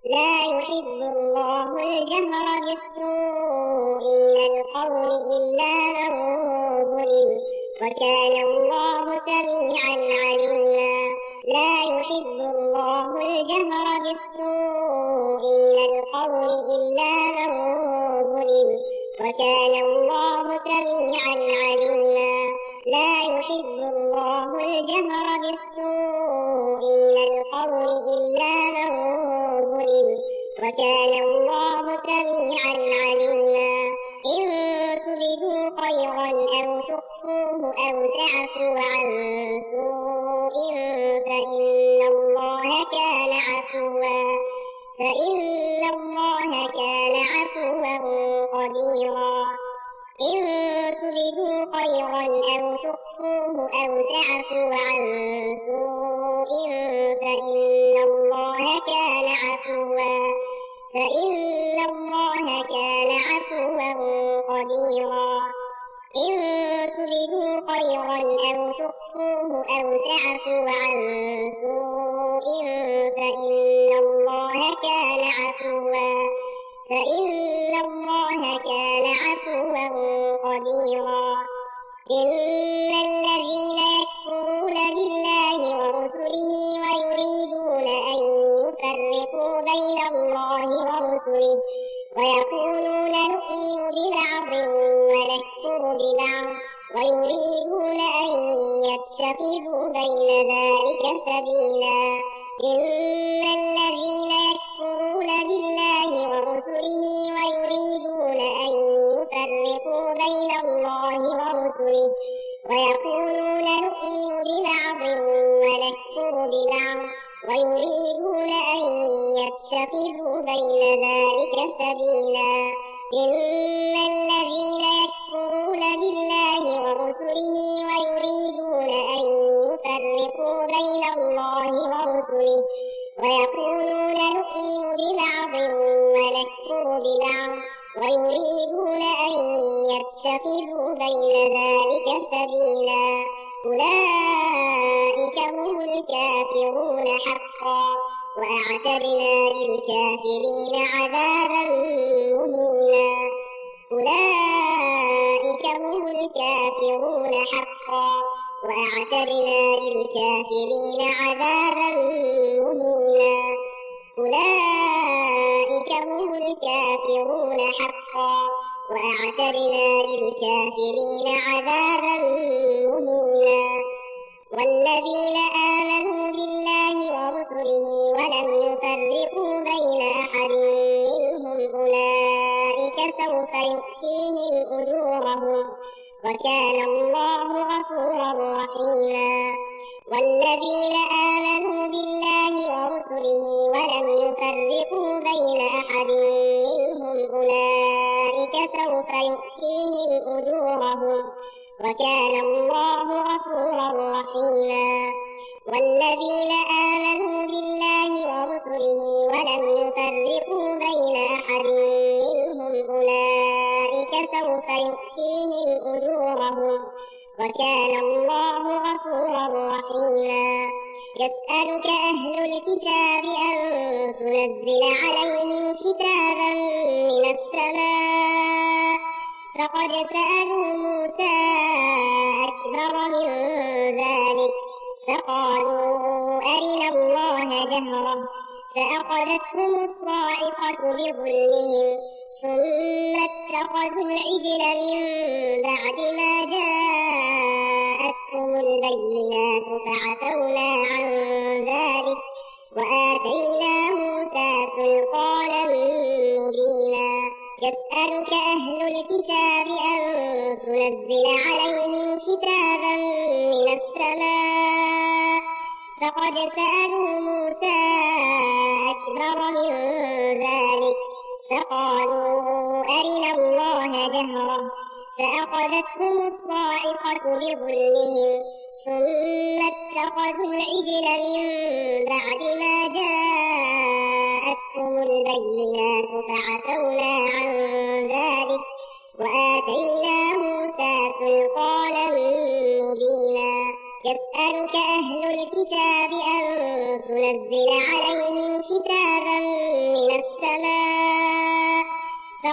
لا يحب الله الجهر بالسوء من القول إلا من ظلم، وكان الله سميعا عليما. لا يحب الله الجهر بالسوء من القول إلا من ظلم، وكان الله سميعا عليما. لا يحب الله الجهر بالسوء من القول إلا من ظلم، وكان الله سميعا عليما. إن تبدوا خيرا أو تخفوه أو تعفوا عن سوء فإن الله كان عفوا قديرا. إن تبدوا خيرا أو تخفوه أو تعفوا عن سوء فإن الله كان عفوا قديرا. إن تبدوا خيرا أو تخفوه أو تعفوا عن سوء فإن الله كان عفوا قديرا. إن الذين يكفرون بالله ورسله ويريدون أن يفرقوا بين الله ورسله ويقولون نؤمن ببعض ونكفر ببعض ويريدون أن يتخذوا بين ذلك سبيلا. إن الذين يكفرون بالله ورسله ويريدون أن يفرقوا بين الله ورسله ويقولون نؤمن ببعض ونكفر ببعض ويريدون أن يتخذوا بين ذلك سبيلا. إن الذين يكفرون بالله ورسله ويريدون أن يفرقوا بين الله ورسله ويقولون نؤمن ببعض ونكفر ببعض ويريدون أن يتخذوا بين ذلك سبيلا. أولئك هم الكافرون حقا، وأعتدنا للكافرين عذابا مهينا. أولئك هم الكافرون حقا، وأعتدنا للكافرين عذابا مهينا. أولئك هم الكافرون حقا، وأعتدنا للكافرين عذابا مهينا. والذين آمنوا بالله ورسله ولم يفرقوا بين أحد منهم أولئك سوف يؤتيهم أجورهم، وكان الله غفورا رحيما. والذين آمنوا بالله ورسله ولم يفرقوا بين أحد منهم أولئك سوف يؤتيهم أجورهم، وكان الله غفورا رحيما. والذين آمنوا بالله ورسله ولم يفرقوا بين أحد منهم أولئك سوف يؤتيهم أجورهم، وكان الله غفورا رحيما. يسألك أهل الكتاب أن تنزل عليهم كتابا من السماء، فقد سألوا موسى أكبر من ذلك فقالوا أرنا الله جهرة فأخذتهم الصاعقة بظلمهم ثم اتخذوا العجل من بعد ما جاءتهم البينات فعفونا عن ذلك وآتينا موسى سلطانا مبينا. يسألك أهل الكتاب أن تنزل عليهم كتابا من السماء، فقد سألوا موسى أكبر من ذلك فقالوا أرنا الله جهرة فأخذتهم الصاعقة بظلمهم ثم اتخذوا العجل من بعد ما جاءتهم البينات فعفونا عن ذلك وآتينا موسى سلطانا مبينا. يسألك أهل الكتاب أن تنزل عليهم كتابا من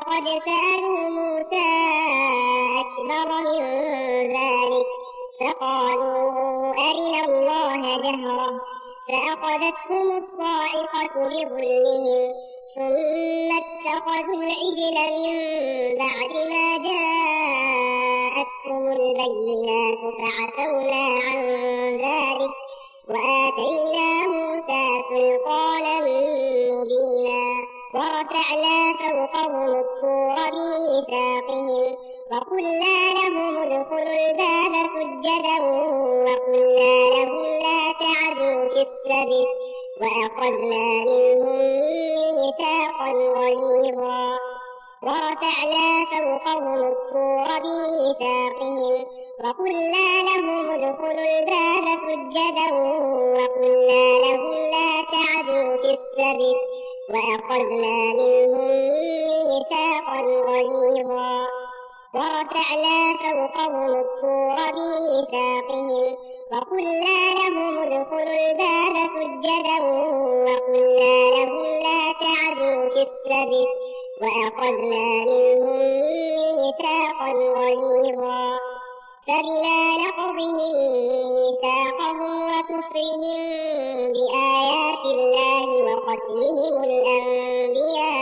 ولقد سألوا موسى أكبر من ذلك فقالوا أرنا الله جهرة فأخذتهم الصاعقة بظلمهم ثم اتخذوا العجل من بعد ما جاءتهم البينات فعفونا عن ذلك وآتينا موسى سلطانا مبينا ورفعنا فوقهم الطور بميثاقهم وقلنا لهم ادخلوا الباب سجدا وقلنا لهم لا تعدوا في السبت وأخذنا منهم ميثاقا غليظا ورفعنا فوقهم الطور بميثاقهم وقلنا لهم ادخلوا الباب سجدا وقلنا لهم لا تعدوا في السبت وأخذنا منهم ميثاقا غليظا ورفعنا فوقهم الطور بميثاقهم وقلنا لهم ادخلوا الباب سجدا وقلنا لهم لا تعدوا في السبت وأخذنا منهم ميثاقا غليظا فبما نقضهم ميثاقهم وكفرهم بآيات الله وقتلهم الأنبياء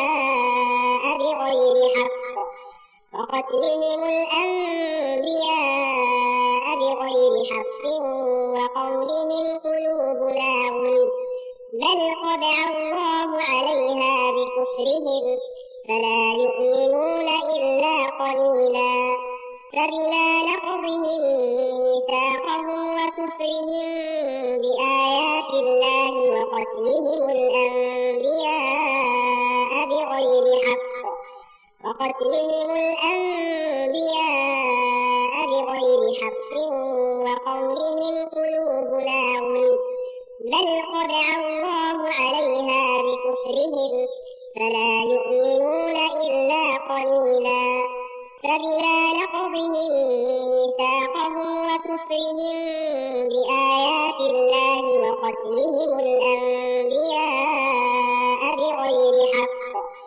بغير حق وقولهم قلوبنا غلف بل طبع الله عليها بكفرهم فلا يؤمنون إلا قليلا فبما نقضهم ميثاقهم وكفرهم بآيات الله وقتلهم الأنبياء بغير حق وقولهم قلوبنا غلف بل طبع الله عليها بكفرهم فلا يؤمنون إلا قليلا فبما نقضهم ميثاقهم وكفرهم بآيات الله وقتلهم الأنبياء بغير حق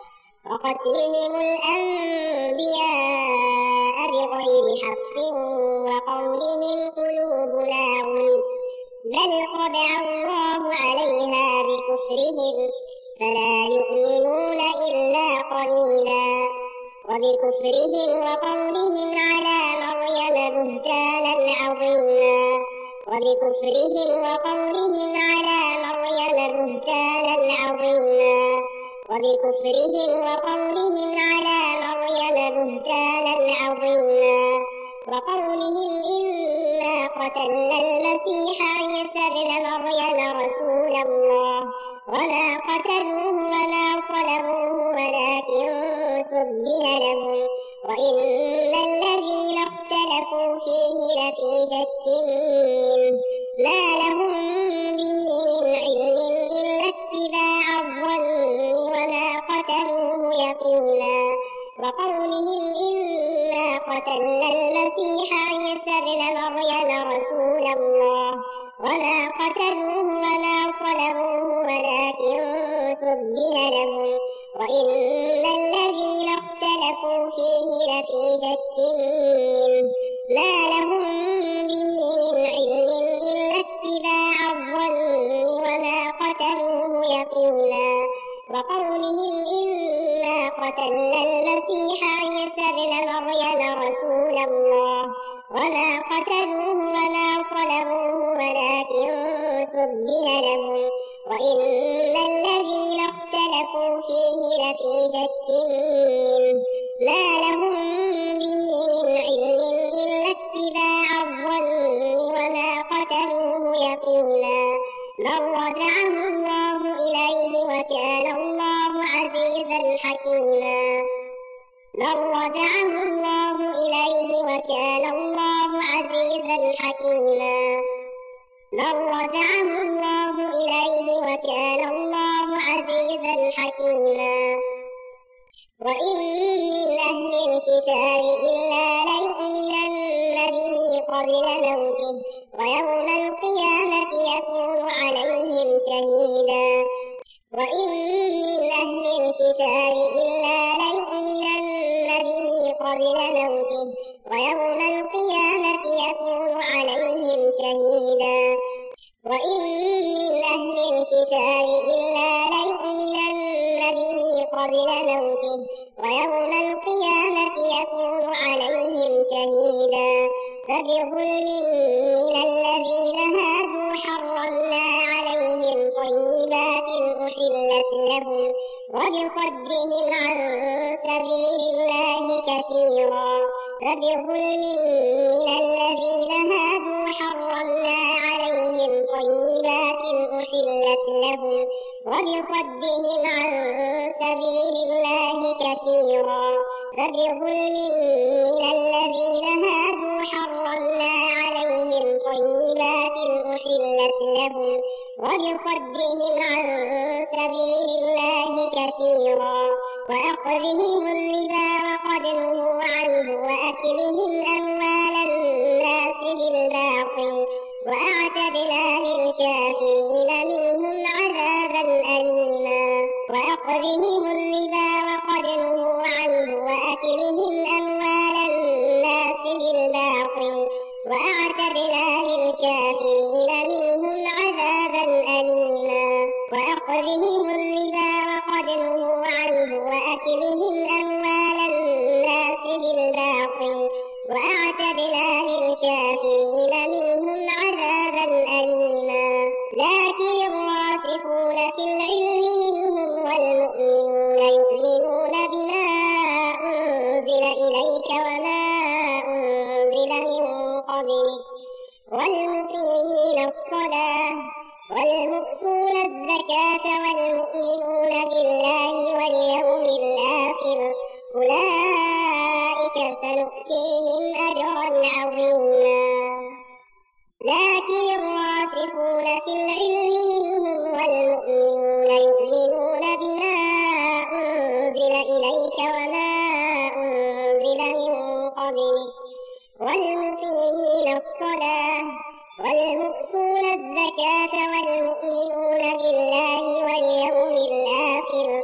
وقولهم قلوبنا غلف بل طبع الله عليها بكفرهم فلا يؤمنون إلا قليلا وبكفرهم وقولهم على مريم بهتانا عظيما وقولهم إنا قتلنا المسيح عيسى ابن مريم رسول الله وما قتلوه وما صلبوه ولكن شبه لهم وإن الذين اختلفوا فيه لفي شك منه ما لهم به من علم إلا اتباع الظن وما قتلوه يقينا وقولهم إنا قتلنا المسيح عيسى ابن مريم رسول الله وما قتلوه وما صلبوه ولكن شبه لهم وإن الذين اختلفوا فيه لفي شك منه ما لهم به من علم إلا اتباع الظن وما قتلوه يقينا وقولهم إنا قتلنا المسيح عيسى ابن مريم رسول الله وما قتلوه وما صلبوه ولكن شبه لهم وإن الذين اختلفوا فيه لفي شك منه ما لهم به من علم إلا اتباع الظن وما قتلوه يقينا بل رفعه الله إليه وكان الله عزيزا حكيما وإن من أهل الكتاب إلا ليؤمنن به قبل موته ويوم القيامة يكون عليهم شهيدا وإن من أهل الكتاب إلا ليؤمنن ويوم القيامة يكون عليهم شهيدا وإن من أهل الكتاب إلا ليؤمنن به قبل موته ويوم القيامة يكون عليهم شهيدا فبظلم من الذين هادوا حرمنا عليهم طيبات أحلت لهم وبصدهم عن سبيل الله كثيرا فبظلم من الذين هادوا حرمنا عليهم طيبات أحلت لهم وبصدهم عن سبيل الله كثيرا فبظلم من الذين هادوا حرمنا عليهم طيبات أحلت لهم وبصدهم عن سبيل الله كثيرا وأخذهم الربا وقد نهوا عنه وأكلهم أموال الناس بالباطل وأعتدنا للكافرين منهم عذابا أليما وأخذهم الربا وقد نهوا عنه وأكلهم أموال الناس بالباطل وأعتدنا للكافرين منهم عذابا أليما وأخذهم الربا وقد نهوا عنه وأكلهم أموال الناس بالباطل وأعتدنا للكافرين منهم عذابا أليما لكن الراسخون في العلم منهم والمؤمنون يؤمنون بما أنزل إليك وما أنزل من قبلك والمقيمين الصلاة والمؤتون الزكاة والمؤمنون بالله واليوم الآخر أولئك سنؤتيهم أجرا عظيما لكن الراسخون في العلم منهم والمؤمنون يؤمنون بما أنزل إليك وما أنزل من قبلك والمقيمين الصلاة والمؤتون الزكاة والمؤمنون بالله واليوم الآخر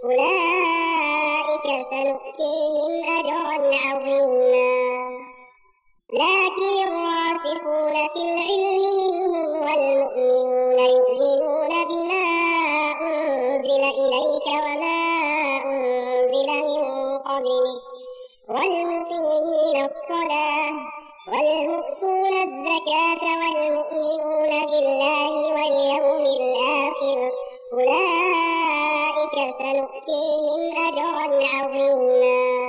أولئك سنؤتيهم أجرا عظيما لكن الراسخون في العلم منهم والمؤمنون يؤمنون بما أنزل إليك وما أنزل من قبلك والمقيمين الصلاة والمؤتون الزكاة والمؤمنون بالله واليوم الآخر أولئك سنؤتيهم أجرا عظيما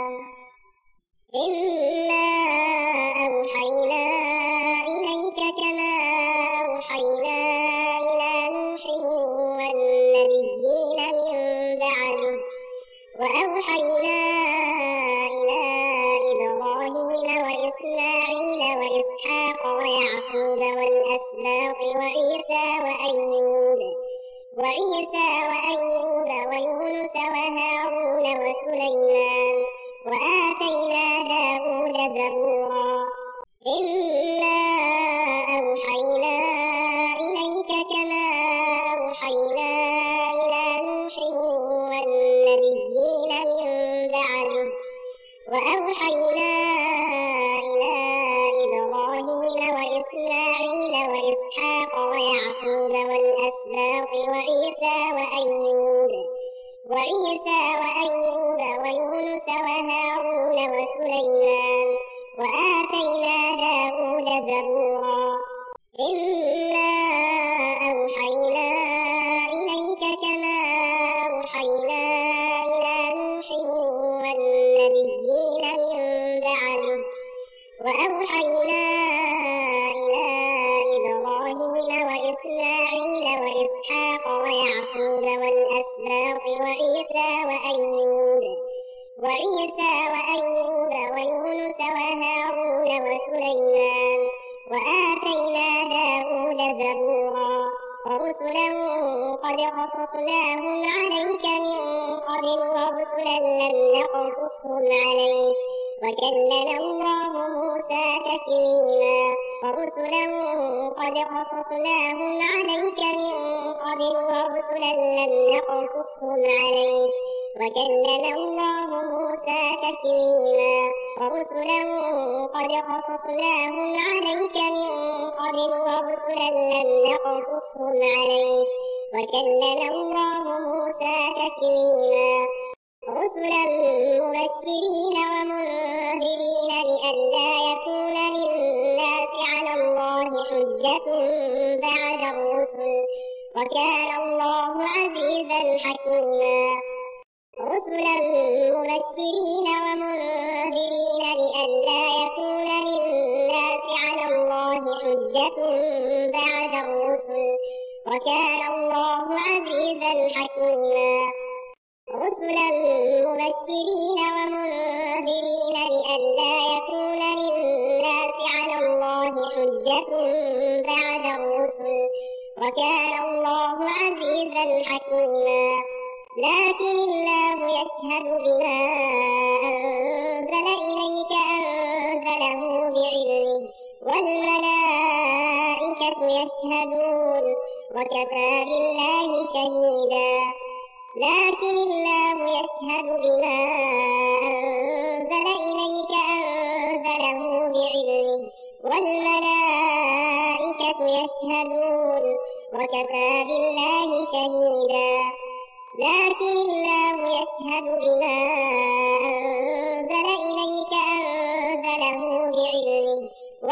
إنا أوحينا إليك كما أوحينا إلى نوح والنبيين من بعده وأوحينا إلى إبراهيم وإسماعيل وإسحاق ويعقوب والأسباط وعيسى وأيوب ويونس وهارون وسليمان وآتينا داود زبورا إنا أوحينا إليك كما أوحينا إلى نوح والنبيين من بعده وأوحينا إلى إبراهيم وإسماعيل وإسحاق ويعقوب والأسباط وعيسى وأيوب ويونس وهارون وسليمان وآتينا داود زبورا إنا أوحينا إليك كما أوحينا إلى نوح والنبيين من بعده وأوحينا إلى إبراهيم وإسماعيل وإسحاق ويعقوب والأسباط وعيسى وأيوب ويونس وهارون وسليمان وآتينا داود زبورا ورسلا قد قصصناهم عليك من قبل ورسلا لم نقصصهم عليك وكلم الله موسى تكليما ورسلا قد قصصناهم عليك من قبل ورسلا لم نقصصهم عليك وكلم الله موسى تكليما ورسلا قد قصصناهم عليك من قبل ورسلا لم نقصصهم عليك وكلم الله موسى تكليما رسلا مبشرين ومنذرين لئلا يكون للناس على الله حجة بعد الرسل وكان الله عزيزا حكيما رسلا مبشرين ومنذرين لئلا يكون للناس على الله حجة بعد الرسل وكان الله عزيزا حكيما رسلا مبشرين ومنذرين لئلا يكون للناس على الله حجة بعد الرسل وكان الله عزيزا حكيما لكن الله يشهد بما أنزل إليك أنزله بعلمه والملائكة يشهدون وكفى بالله شهيدا لكن الله يشهد بما أنزل إليك أنزله بعلمه والملائكة يشهدون وكفى بالله شهيدا لكن الله يشهد بما أنزل إليك أنزله بعلمه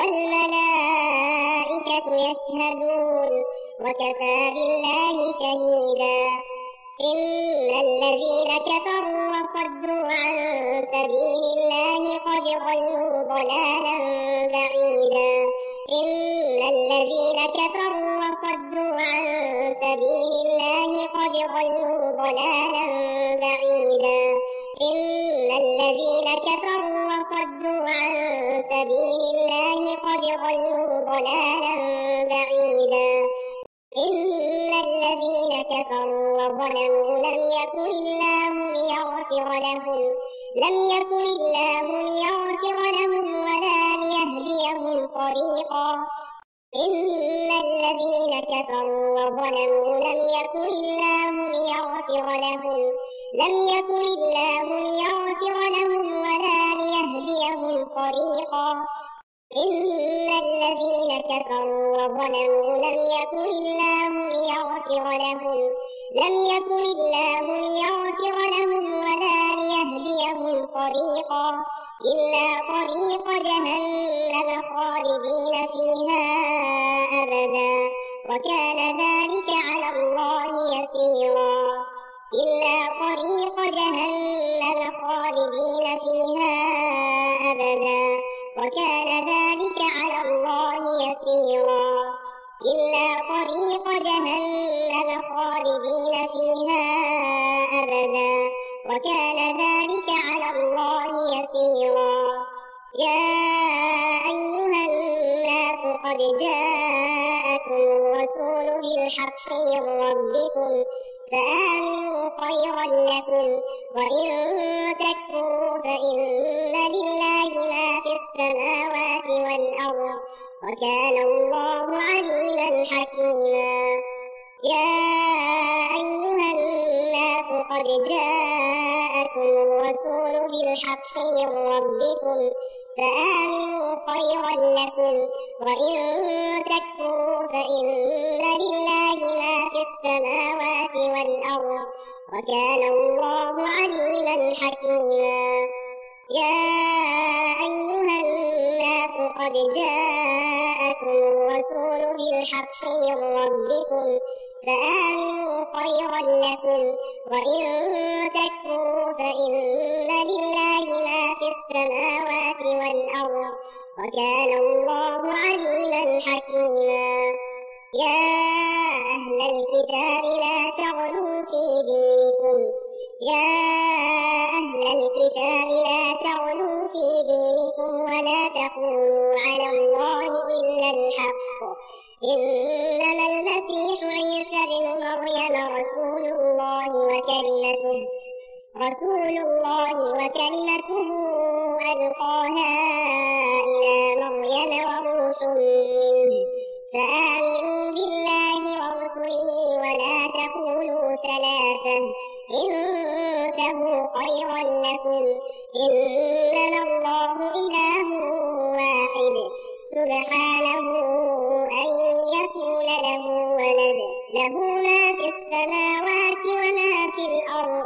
والملائكة يشهدون وكفى بالله شهيدا إن الذين كفروا وصدوا عن سبيل الله قد ضلوا ضلالا بعيدا إن الذين كفروا وصدوا عن سبيل الله قد ضلوا ضلالا بعيدا إن الذين كفروا وصدوا عن سبيل الله قد ضلوا ضلالا بعيدا إن الذين كفروا وظلموا لم يكن الله ليغفر لهم ولا ليهديهم طريقا إن الذين كفروا وظلموا لم يكن الله ليغفر لهم ولا ليهديهم طريقا إن الذين كفروا وظلموا لم يكن الله ليغفر لهم ولا ليهديهم طريقا إلا طريق جهنم خالدين فيها أبدا وكان ذلك على الله يسيرا إلا طريق جهنم خالدين فيها أبدا وكان ذلك على الله يسيرا إلا طريق جهنم خالدين فيها أبدا وكان ذلك على الله يسيرا يا أيها الناس قد جاءكم الرسول بالحق من ربكم فآمنوا خيرا لكم وإن تكفروا فإن لله ما في السماوات والأرض وكان الله عليما حكيما يا أيها الناس قد جاءكم الرسول بالحق من ربكم فآمنوا خيرا لكم وإن تكفروا فإن لله ما في السماوات والأرض وكان الله عليما حكيما يا أيها الناس قد جاءكم الرسول بالحق من ربكم فآمنوا خيرا لكم وإن تكفروا فإن لله ما في السماوات والأرض وكان الله عليما حكيما يا أهل الكتاب لا تغلوا في دينكم ولا تقولوا على الله إلا الحق إنما المسيح عيسى بن مريم رسول الله وكلمته ألقاها إلى مريم وروح منه فآمنوا بالله ورسله ولا تقولوا ثلاثة انتهوا تبتغوا خيرا لكم إنما الله إله واحد سبحانه أن يكون له ولد له ما في السماوات وما في الأرض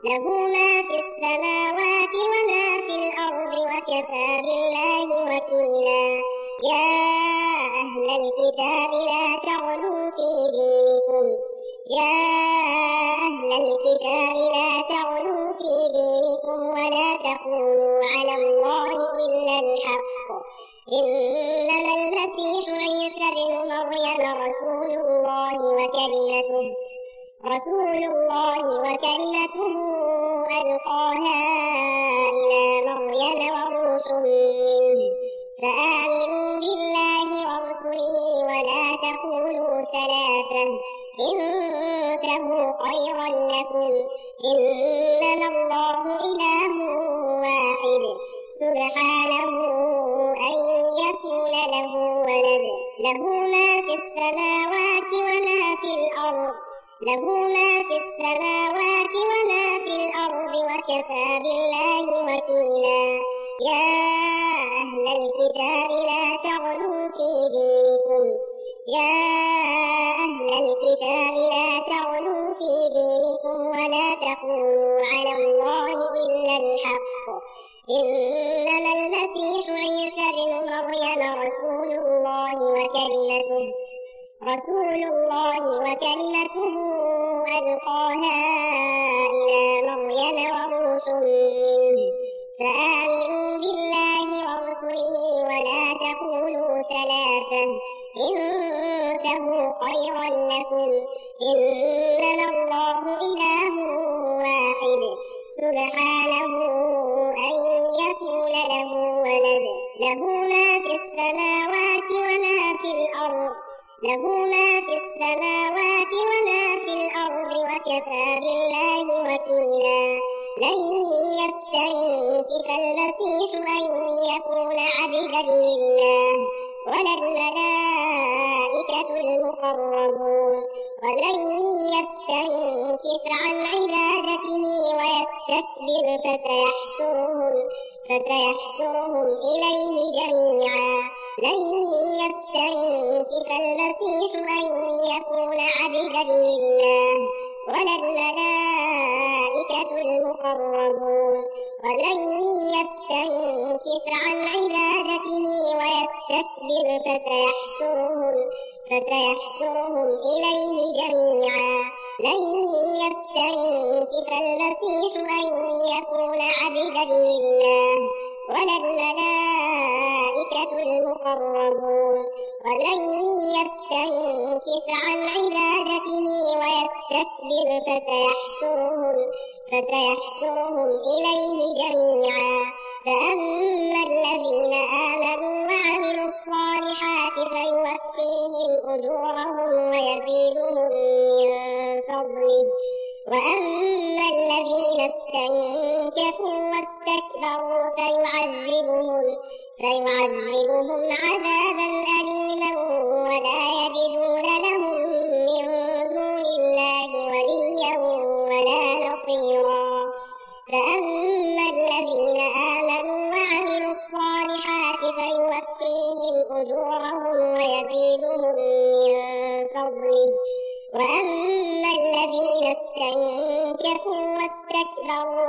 وكفى بالله وكيلا يا أهل الكتاب لا تغلوا في دينكم ولا تقولوا على الله إلا الحق إنما المسيح عيسى بن مريم رسول الله وكلمته ألقاها إلى مريم وروح منه فآمنوا بالله ورسله ولا تقولوا ثلاثة انتهوا خيرا لكم إنما الله إله واحد سبحانه أن يكون له ولد له ما في السماوات وما في الأرض وكفى بالله وكيلا يا أهل الكتاب لا تغلوا في دينكم ولا تقولوا على الله إلا الحق إنما المسيح عيسى بن مريم رسول الله وكلمته ألقاها إلى مريم وروح منه فآمنوا بالله ورسله ولا تقولوا ثلاثة انتهوا خيرا لكم إنما الله إله واحد سبحانه أن يكون له ولد له ما في السماوات وما في الأرض وكفى بالله وكيلا لن يستنكف المسيح أن يكون عبدا لله ولا الملائكة المقربون ومن يستنكف عن عبادته ويستكبر فسيحشرهم إليه جميعا لن يستنكف المسيح أن يكون عبدا لله ولا الملائكة المقربون ومن يستنكف عن عبادته ويستكبر فسيحشرهم إليه جميعا لن يستنكف المسيح أن يكون عبدا لله ولا الملائكة المقربون ومن يستنكف عن عبادته ويستكبر فسيحشرهم إليه جميعا فأما الذين آمنوا وعملوا الصالحات فيوفيهم أجورهم ويزيدهم من فضله وأما الذين استنكفوا واستكبروا فيعذبهم عذابا أليما ولا يجدون لهم من دون الله وليا ولا نصيرا فأما الذين آمنوا وعملوا الصالحات فيوفيهم أجورهم ويزيدهم من فضله وأما الذين استنكفوا واستكبروا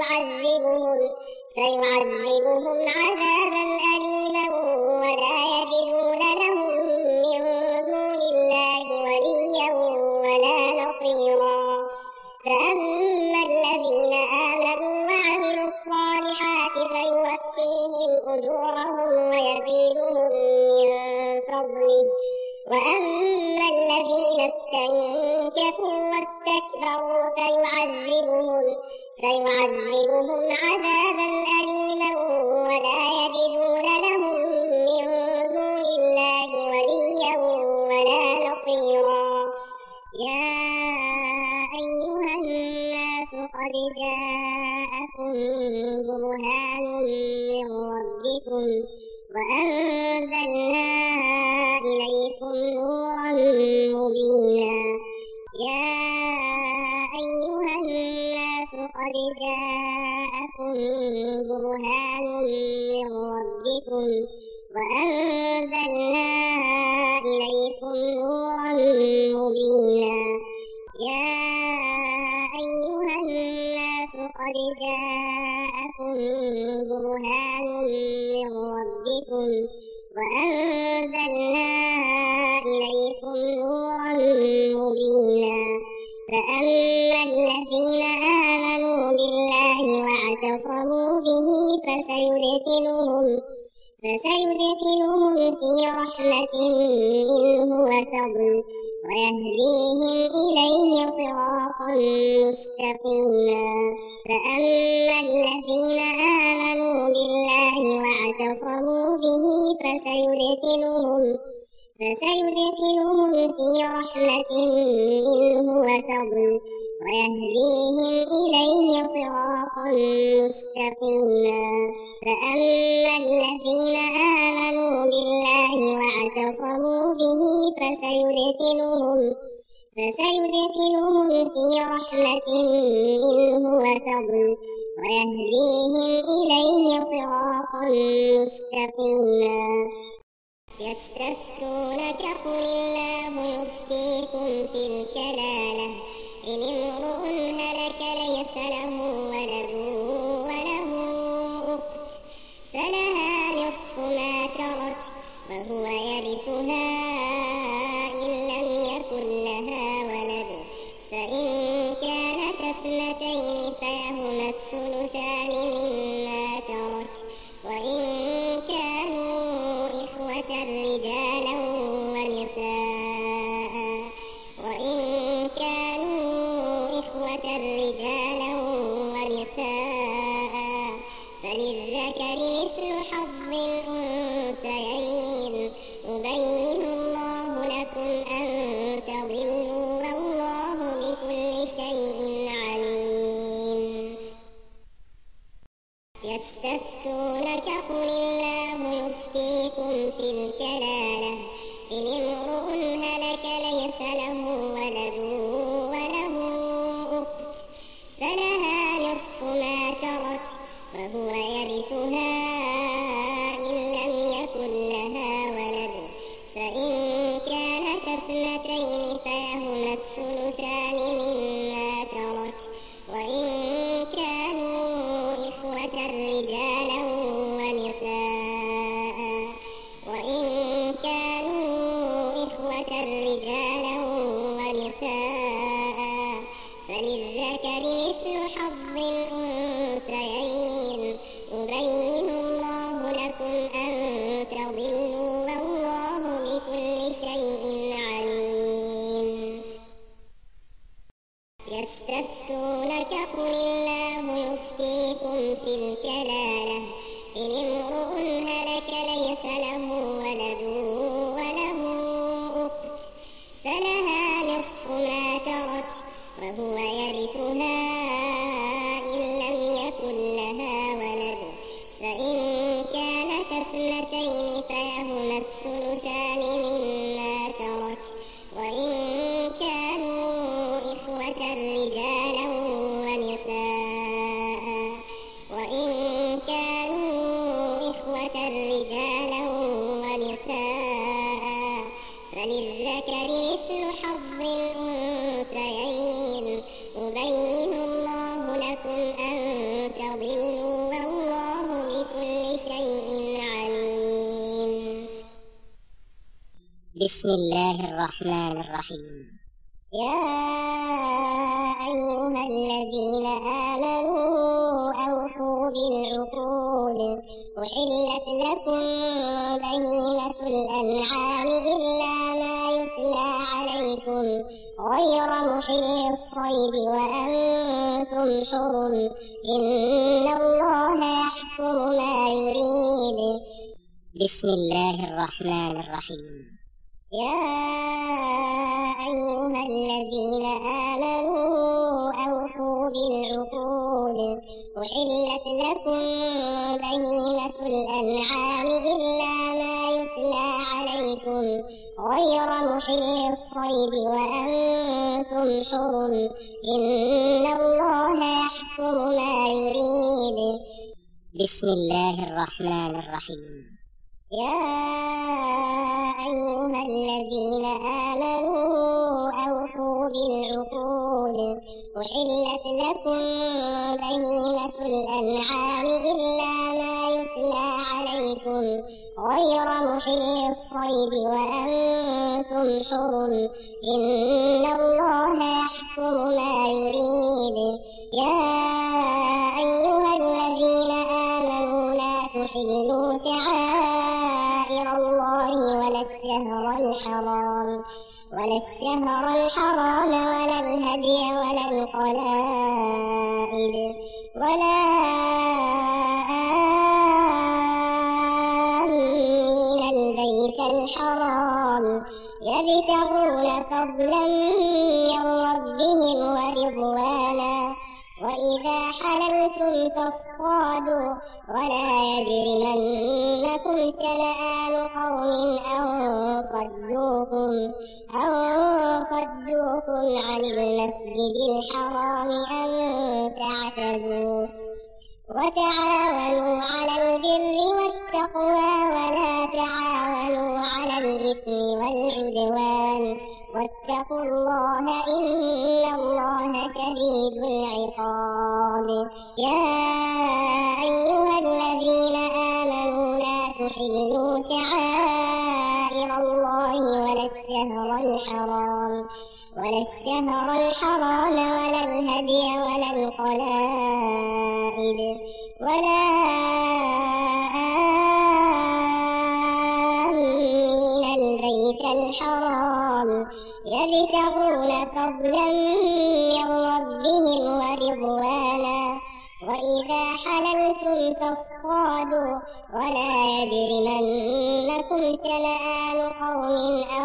فيعذبهم عذابا أليما ولا يجدون لهم من دون الله وليا ولا نصيرا فأما الذين آمنوا وعملوا الصالحات فيوفيهم أجورهم ويزيدهم من فضله وأما الذين استنكفوا واستكبروا فيعذبهم عذابا أليما ولا يجدون لهم من دون الله وليا ولا نصيرا يا أيها الناس قد جاءكم برهان من ربكم وأنزلنا إليكم نورا مبينا يا أيها الناس قد جاءكم برهان من ربكم وأنزلنا إليكم نورا مبينا يا أيها الناس قد جاءكم برهان من ربكم وأنزلنا إليكم نورا مبينا فأما الذين آمنوا بالله واعتصموا به فسيدخلهم في رحمة منه وفضل ويهديهم إليه صراطا مستقيما فأما الذين آمنوا بالله واعتصموا به فسيدخلهم في رحمة منه وفضل ويهديهم إليه صراطا مستقيما فأما الذين آمنوا بالله واعتصموا به فسيدخلهم في رحمة منه وفضل ويهديهم إليه صراطا مستقيما يستفتونك قل الله يفتيكم في الكلالة إن امرؤ هلك ليس له ولد وله أخت فلها نصف ما ترك وهو يرثها إن لم يكن لها ولد فإن كانت اثنتين فلهما الثلثان مما ترك وإن كانوا إخوة رجالا ونساء فللذكر مثل حظ الأنثيين يبين الله لكم أن تضلوا والله بكل شيء عليم يستفتونك قل الله يفتيكم في الكلالة إن امرؤ هلك ليس له ولد وله أخت فلها نصف ما ترك وهو يرثها إن لم يكن لها ولد فإن كانت اثنتين فلهما الثلثان مما ترك وإن كانوا إخوة رجالا ونساء فللذكر مثل حظ الأنثيين يبين الله لكم أن تضلوا والله بكل شيء عليم يستفتونك قل الله يفتيكم في الكلالة إن امرؤ هلك ليس له ولد وله أخت فلها نصف ما ترك وهو يرثها إن لم يكن لها ولد فإن كانت اثنتين فلهما الثلثان مما ترك وإن كانوا إخوة رجالا ونساء فللذكر مثل حظ الأنثيين يبين الله لكم أن تضلوا والله بكل شيء عليم بسم الله الرحمن الرحيم يا أيها الذين آمنوا أوفوا بالعقود أحلت لكم بهيمة الأنعام إلا ما يتلى عليكم غير محل الصيد وأنتم حرم إن الله يحكم ما يريد بسم الله الرحمن الرحيم يا أيها الذين آمنوا أوفوا بالعقود أحلت لكم بهيمة الأنعام إلا ما يتلى عليكم عليكم غير محل الصيد وأنتم حرم إن الله يحكم ما يريد. بسم الله الرحمن الرحيم. يا أيها الذين آمنوا أوفوا بالعقود أحلت لكم بهيمة الأنعام إلا ما يتلى عليكم غير محل الصيد وأنتم حرم إن الله يحكم ما يريد. يا أيها الذين آمنوا لا تحلوا شعائر الله ولا الشهر الحرام ولا الهدي ولا القلائد ولا آمين البيت الحرام يبتغون فضلا من ربهم ورضوانا وإذا حللتم فاصطادوا ولا يجرمنكم شنآن قوم أن صدوكم عن المسجد الحرام أن تعتدوا. وتعاونوا على البر والتقوى ولا تعاونوا على الإثم والعدوان واتقوا الله إن الله شديد العقاب. يا أيها الذين آمنوا لا تحلوا شعائر الله ولا الشهر الحرام ولا الهدي ولا القلائد ولا آمين البيت الحرام يبتغون فضلا من ربهم ورضوانا وإذا حللتم فاصطادوا ولا يجرمنكم شنآن قوم أن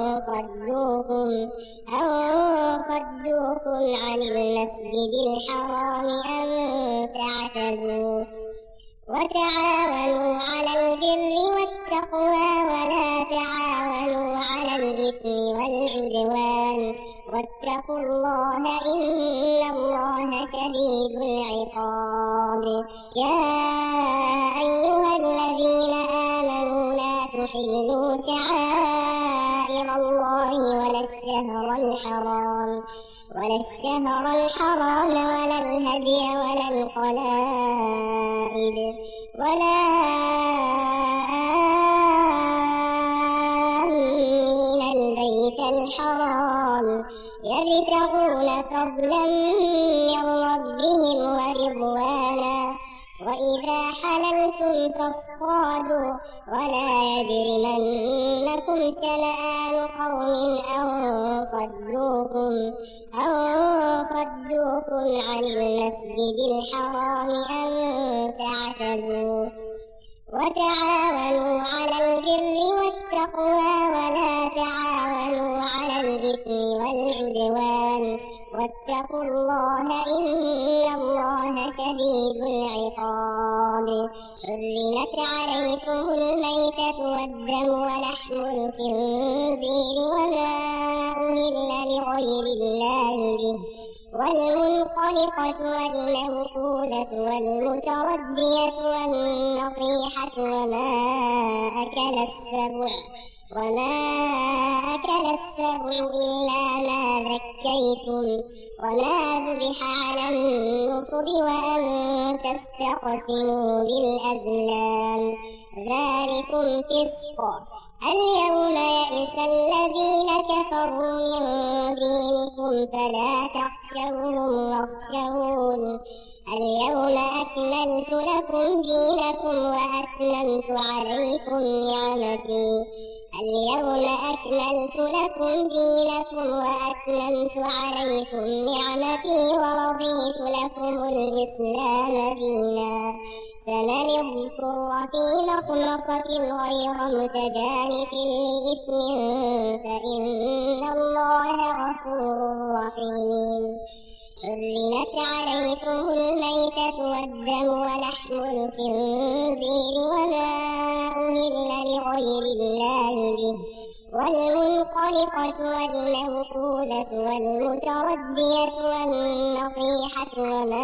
صدوكم عن المسجد الحرام أن تعتدوا. وتعاونوا على البر والتقوى ولا تعاونوا على الإثم والعدوان واتقوا الله إن الله شديد العقاب. يا أيها الذين آمنوا لا تحلوا شعائر الله ولا الشهر الحرام ولا الهدي ولا القلائد ولا آمين البيت الحرام يبتغون فضلا من ربهم ورضوانا وإذا حللتم فاصطادوا ولا يجرمنكم شنآن قوم أن صدوكم عن المسجد الحرام أن تعتدوا. وتعاونوا على البر والتقوى ولا تعاونوا على الإثم والعدوان واتقوا الله إن الله شديد العقاب. حرمت عليكم الميتة والدم ولحم الخنزير وما أهل لغير الله به والمنخلقة والموقوذة والمتردية والنطيحة وما أكل السبع إلا ما ذكيتم وما ذبح على النصب وأن تستقسموا بالأزلام ذلكم فسق. اليوم يئس الذين كفروا من دينكم فلا تخشوهم واخشون. اليوم أكملت لكم دينكم وأتممت عليكم نعمتي ورضيت لكم الإسلام دينا. فمن اضطر في مخمصة غير متجانف لإثم فإن الله غفور رحيم. حرمت عليكم الميتة والدم ولحم الخنزير وما أهل لغير الله به والمنخلقة والموقوذة والمتردية والنطيحة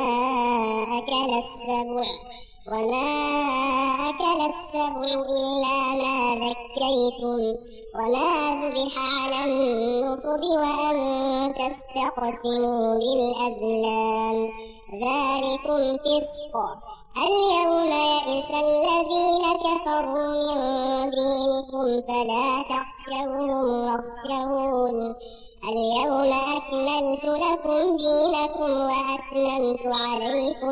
وما أكل السبع إلا ما ذكيتم وما ذبح على النصب وأن تستقسموا بالأزلام ذلكم فسق. اليوم يئس الذين كفروا من دينكم فلا تخشوهم واخشون اليوم أكملت لكم دينكم وأتممت عليكم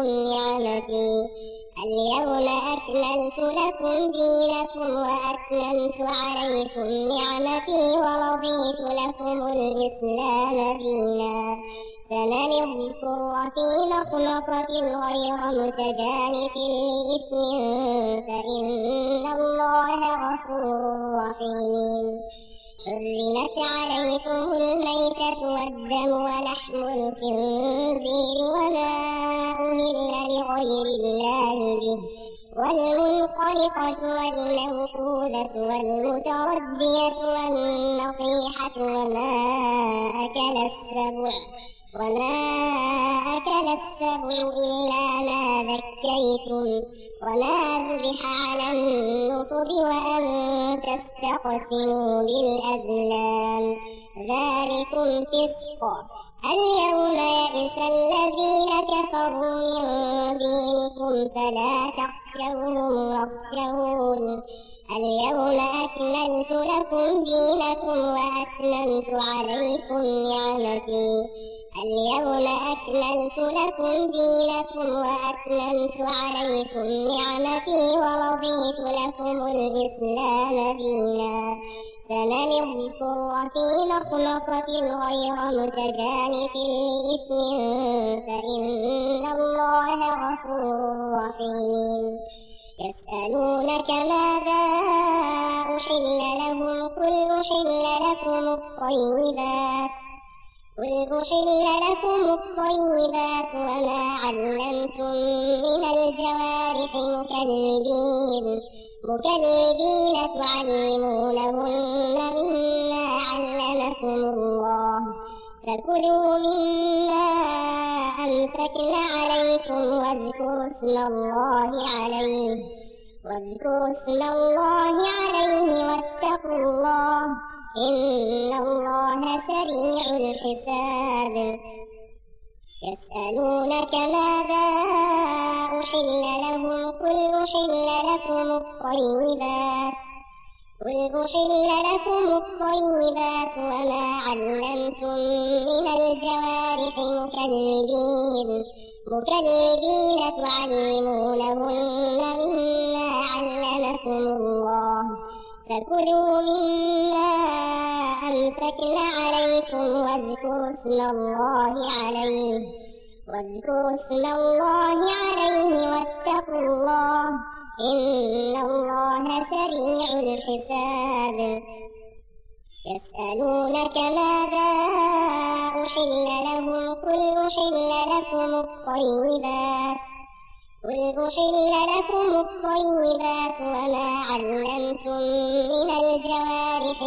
نعمتي ورضيت لكم الإسلام دينا. فمن اضطر في مخمصة غير متجانف لإثم فإن الله غفور رحيم. حرمت عليكم الميتة والدم ولحم الخنزير وما أهل لغير الله به والمنخلقة والموقوذة والمتردية والنطيحة وما أكل السبع إلا ما ذكيتم وما ذبح على النصب وأن تستقسموا بالأزلام ذلكم فسق. اليوم يئس الذين كفروا من دينكم فلا تخشوهم واخشون اليوم أكملت لكم دينكم وأتممت عليكم نعمتي ورضيت لكم الإسلام دينا. فمن اضطر في مخمصة غير متجانف لإثم فإن الله غفور رحيم. يسألونك ماذا أحل لهم قل أحل لكم الطيبات وما علمتم من الجوارح مكلبين تعلمونهن مما علمكم الله فكلوا مما أمسكن عليكم واذكروا اسم الله عليه واتقوا الله إن الله سريع الحساب. يسألونك ماذا أحل لهم قل أحل لكم الطيبات وما علمتم من الجوارح مكلبين تعلمونهن مما علمكم الله فكلوا مما أمسكن عليكم واذكروا اسم الله عليه واتقوا الله إن الله سريع الحساب. يسألونك ماذا أحل لهم قل أحل لكم الطيبات وما علمتم من الجوارح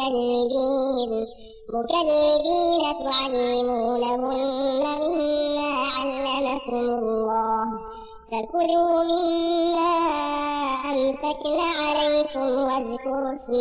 مكلبين تعلمونهن مما علمكم الله فكلوا مما أمسكن عليكم واذكروا اسم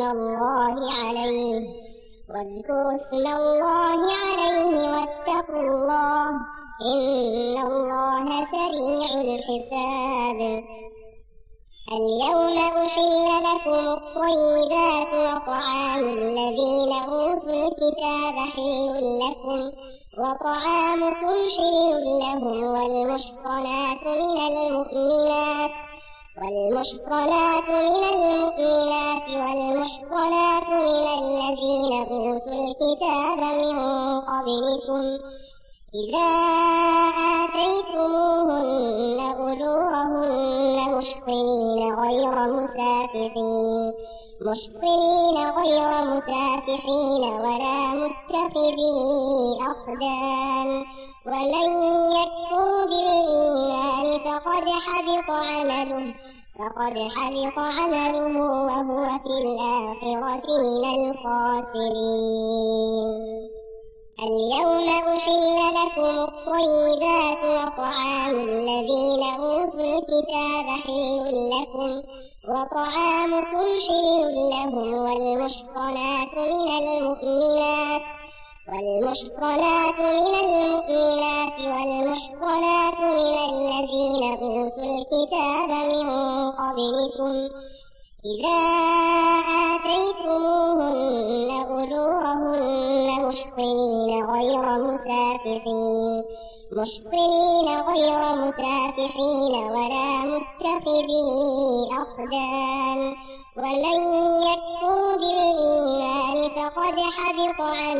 الله عليه واتقوا الله إن الله سريع الحساب. اليوم أحل لكم الطيبات وطعام الذين أوتوا الكتاب حل لكم وطعامكم حل لهم والمحصنات من المؤمنات والمحصنات من الذين أوتوا الكتاب من قبلكم إذا آتيتموهن أجورهن محصنين غير مسافحين ولا متخذي أخدان ومن يكفر بالإيمان فقد حبط فقد حبط عمله وهو في الآخرة من الخاسرين. اليوم أحل لكم الطيبات وطعام الذين أوتوا الكتاب حل لكم وطعامكم حل لهم والمحصنات من المؤمنات والمحصنات من الذين أوتوا الكتاب من قبلكم إذا آتيتموهن أجورهن محصنين غير مسافحين ولا متخذي أخدان ومن يكفر بالإيمان فقد حبط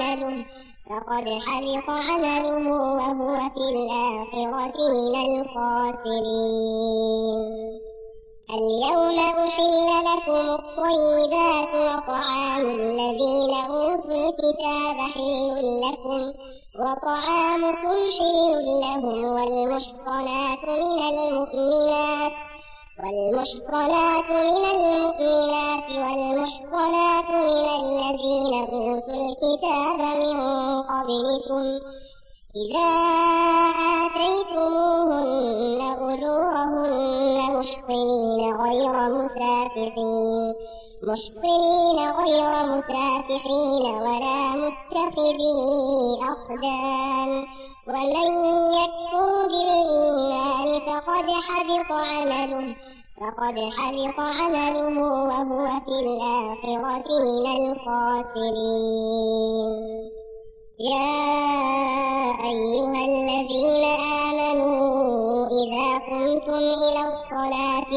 عمله وهو في الآخرة من الخاسرين. اليوم أحل لكم الطيبات وطعام الذين أوتوا الكتاب حل لكم وطعامكم حل لهم والمحصنات من المؤمنات والمحصنات من الذين أوتوا الكتاب من قبلكم إذا آتيتموهن أجورهن محصنين غير مسافحين ولا متخذي أخدان ومن يكفر بالإيمان فقد حبط عمله وهو في الآخرة من الخاسرين. يا أيها الذين آمنوا إذا قمتم إلى الصلاة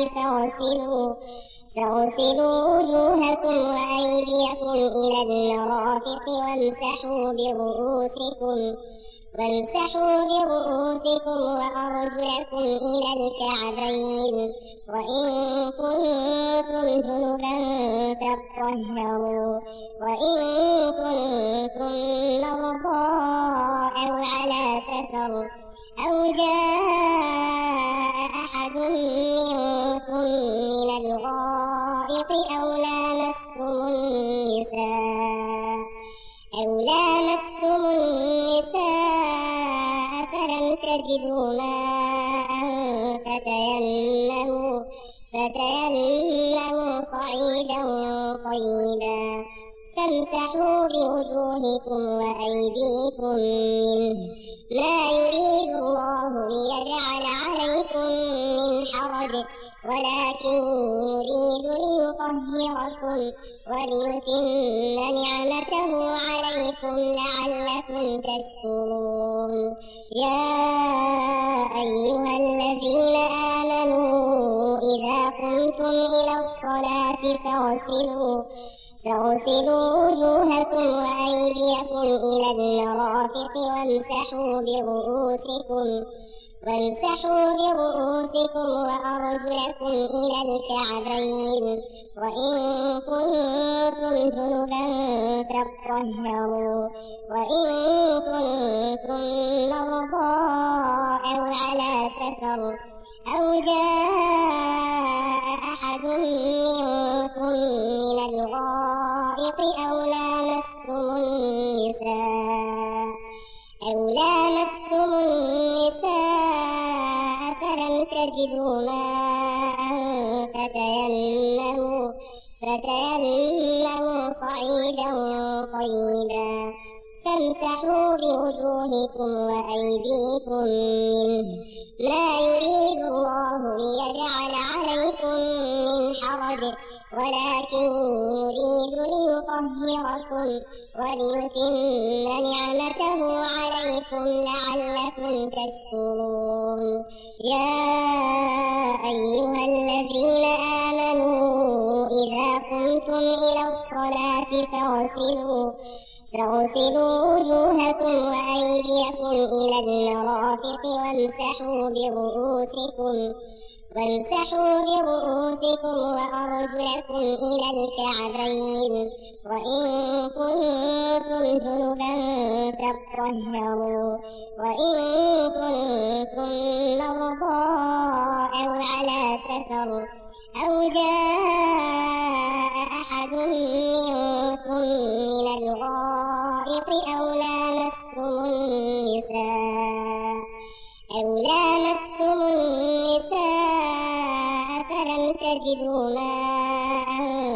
فاغسلوا وجوهكم وأيديكم إلى المرافق وامسحوا برؤوسكم وأرجلكم إلى الكعبين وإن كنتم جنبا فاطهروا وإن كنتم مرضى أو على سفر أو جاء أحد منكم من الغائط أو لامستم النساء فلم تجدوا ماء فتيمموا صعيدا طيبا فامسحوا بوجوهكم وأيديكم منه ما يريد الله ليجعل عليكم من حرج ولكن يريد ليطهركم وليتم نعمته عليكم لعلكم تشكرون. يا أيها الذين آمنوا إذا قمتم إلى الصلاة فاغسلوا وجوهكم وأيديكم إلى المرافق وامسحوا برؤوسكم وأرجلكم إلى الكعبين وإن كنتم جنبا فاطهروا وإن كنتم مرضى أو على سفر أو جاء أحد منكم من الغائط أو لامستم النساء فلم تجدوا ماء فتيمموا صعيدا طيبا فامسحوا بوجوهكم وأيديكم منه ما يريد الله ليجعل عليكم من حرج ولكن يريد ليطهركم وليتم نعمته عليكم لعلكم تشكرون. يا أيها الذين آمنوا إذا قمتم إلى الصلاة فاغسلوا وجوهكم وأيديكم إلى المرافق وامسحوا برؤوسكم وأرجلكم إلى الكعبين وإن كنتم جنبا فاطهروا وإن كنتم مرضى أو على سفر أو جاء أحد منكم من الغائط أو لامستم النساء فلم تجدوا ماء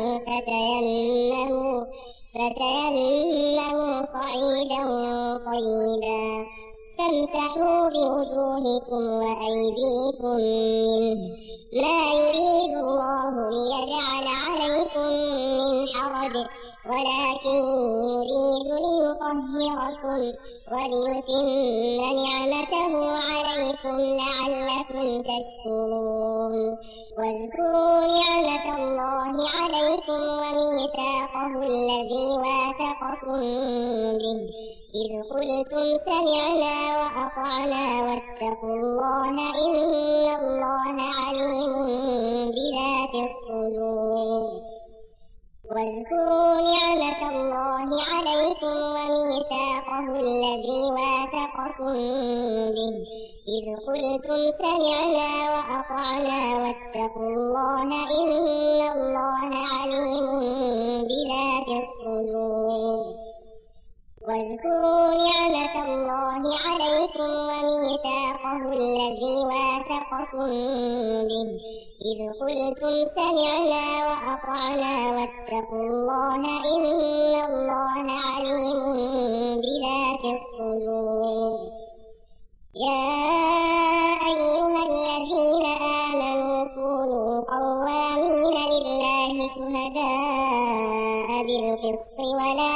فتيمموا صعيدا طيبا فامسحوا بوجوهكم وأيديكم منه ما يريد الله ليجعل عليكم من حرج ولكن يريد ليطهركم وليتم نعمته عليكم لعلكم تشكرون واذكروا نعمة الله عليكم وميثاقه الذي واثقكم به إذ قلتم سمعنا وأطعنا واتقوا الله إن الله عليم بذات الصدور واذكروا نعمة الله عليكم وميثاقه الذي واثقكم به إذ قلتم سمعنا وأطعنا واتقوا الله إن الله عليم بذات الصدور واذكروا نعمة الله عليكم وميثاقه الذي واثقكم به إذ قلتم سمعنا وأطعنا واتقوا الله إن الله عليم بذات الصدور يا أيها الذين آمنوا كونوا قوامين لله شهداء بالقسط ولا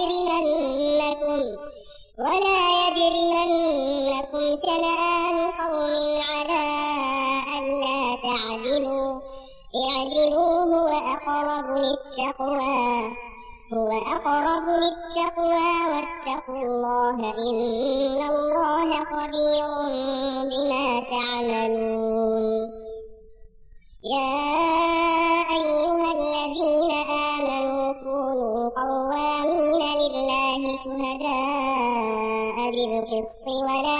يجرمنكم شنآن قوم على ألا تعدلوا اعدلوا هو أقرب للتقوى واتقوا الله إن الله خبير بما تعملون يا أيها الذين آمنوا كونوا قوامين لله شهداء بالقسط ولا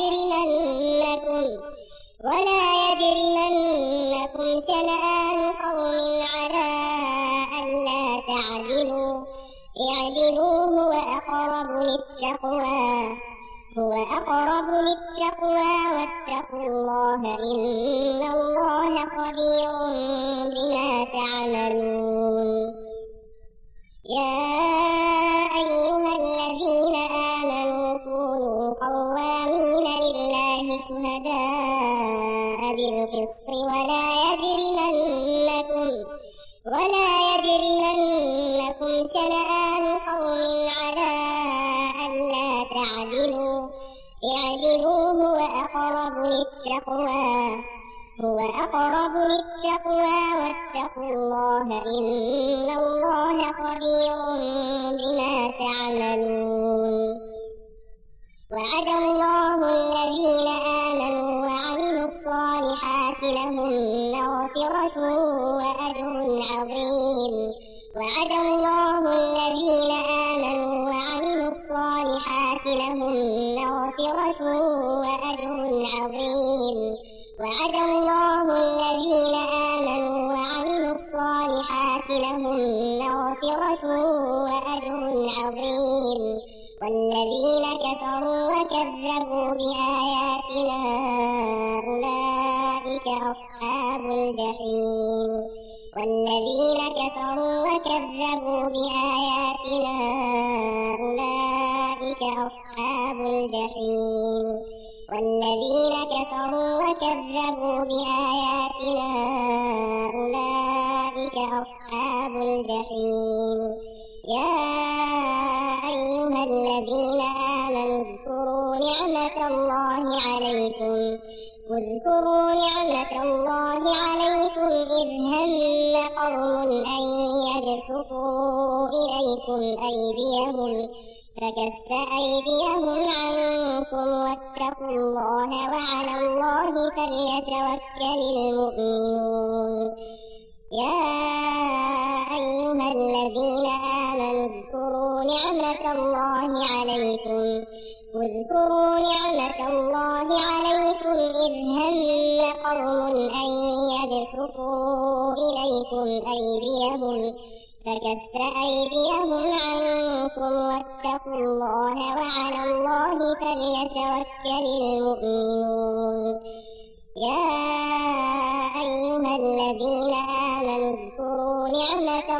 يجرمنكم شنآن قوم على ألا تعدلوا اعدلوا هو أقرب للتقوى واتقوا الله إن الله خبير بما تعملون يا أيها الذين آمنوا كونوا قوامين لله شهداء بالقسط ولا يجرمنكم شنآن قوم على ألا تعدلوا اعدلوا هو أقرب للتقوى واتقوا الله إن الله خبير بما تعملون وعد الله الذين آمنوا وعملوا الصالحات لهم مغفرة وأجر عظيم وعد الله الذين آمنوا وعملوا الصالحات لهم مغفرة وأجر عظيم وعد الله الذين آمنوا وعملوا الصالحات لهم مغفرة وأجر عظيم والذين كفروا وكذبوا بآياتنا أولئك أصحاب الجحيم والذين كفروا وكذبوا بآياتنا أولئك أصحاب الجحيم والذين كفروا وكذبوا بآياتنا أولئك أصحاب الجحيم يا أيها الذين آمنوا اذكروا نعمة الله عليكم إذ هم قوم أن يبسطوا إليكم أيديهم فكف أيديهم عنكم واتقوا الله وعلى الله فليتوكل المؤمنون يا أيها الذين آمنوا اذكروا نعمة الله عليكم إذ هم قوم أن يبسطوا إليكم أيديهم فكف أيديهم عنكم واتقوا الله وعلى الله فليتوكل المؤمنون. يا أيها الذين آمنوا اذكروا نعمة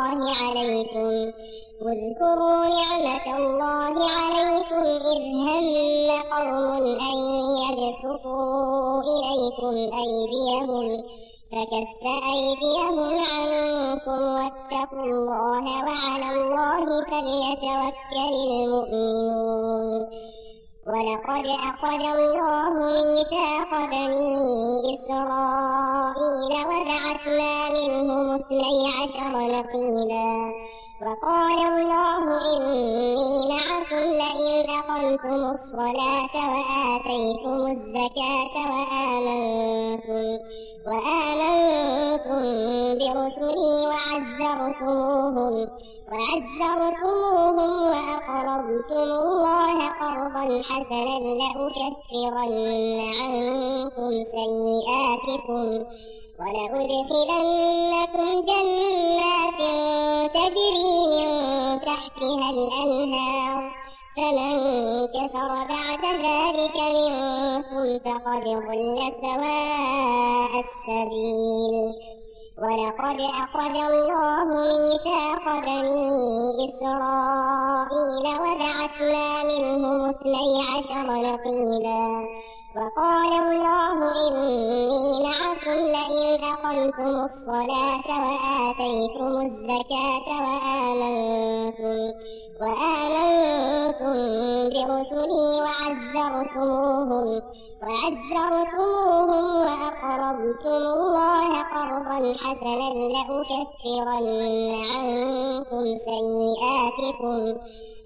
الله عليكم إذ هم قوم أن يبسطوا إليكم أيديهم فكف أيديهم عنكم واتقوا الله وعلى الله فليتوكل المؤمنون. ولقد أخذ الله ميثاق بني إسرائيل وبعثنا منهم 12 نقيبا وقال الله إني معكم لئن أقمتم الصلاة وآتيتم الزكاة وآمنتم برسلي وعزرتموهم وأقرضتم الله قرضا حسنا لأكفرن عنكم سيئاتكم ولأدخلنكم جنات تجري من تحتها الأنهار فمن كفر بعد ذلك منكم فقد ضل سواء السبيل. ولقد أخذ الله ميثاق بني إسرائيل وبعثنا منهم 12 نقيبا وقال الله إني معكم لئن أقمتم الصلاة وآتيتم الزكاة وآمنتم برسلي وعزرتموهم وأقرضتم الله قرضا حسنا لأكفرن عنكم سيئاتكم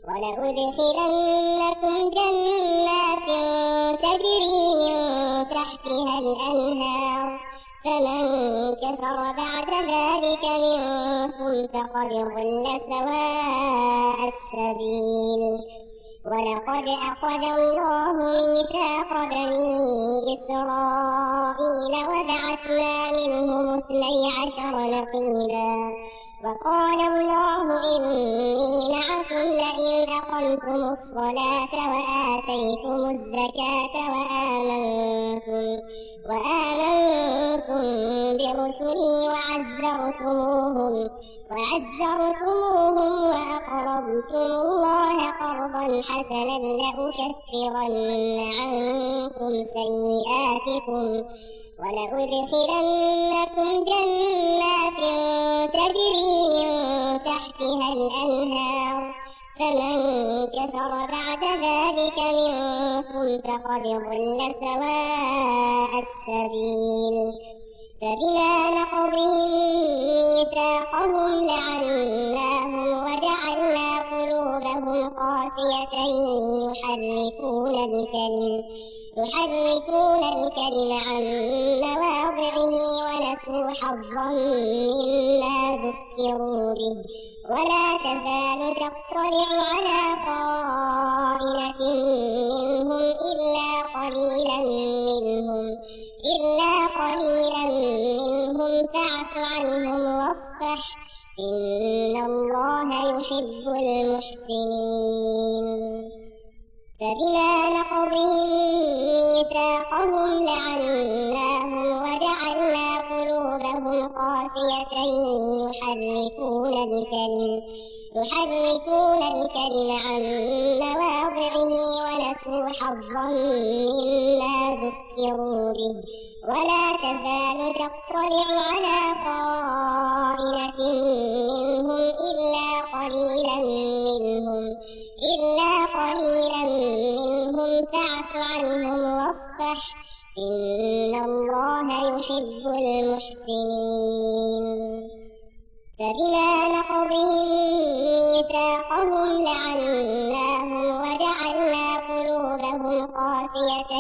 ولأدخلنكم جنات تجري من تحتها الأنهار فمن كفر بعد ذلك منكم فقد ضل سواء السبيل. ولقد أخذ الله ميثاق بني إسرائيل وبعثنا منهم 12 نقيبا وقال الله إني معكم لئن أقمتم الصلاة وآتيتم الزكاة وآمنتم برسلي وعزرتموهم وأقرضتم الله قرضا حسنا لأكفرن عنكم سيئاتكم ولأدخلنكم جنات تجري من تحتها الأنهار فمن كفر بعد ذلك منكم فقد ضل سواء السبيل. فبما نقضهم ميثاقهم لعناهم وجعلنا قلوبهم قاسية يحرفون الكلم عن مواضعه ونسوا حظا مما ذكروا به ولا تزال تطلع على خائنة منهم إلا قليلا منهم فاعف عنهم واصفح إن الله يحب المحسنين. فبما نقضهم ميثاقهم لعناهم وجعلنا قلوبهم قاسية يحرفون الكلم عن مواضعه ونسوا حظا مما ذكروا به ولا تزال تطلع على خائنة منهم إلا قليلا منهم فاعف عنهم واصفح إن الله يحب المحسنين. فبما نقضهم ميثاقهم لعناهم وجعلنا قلوبهم قاسية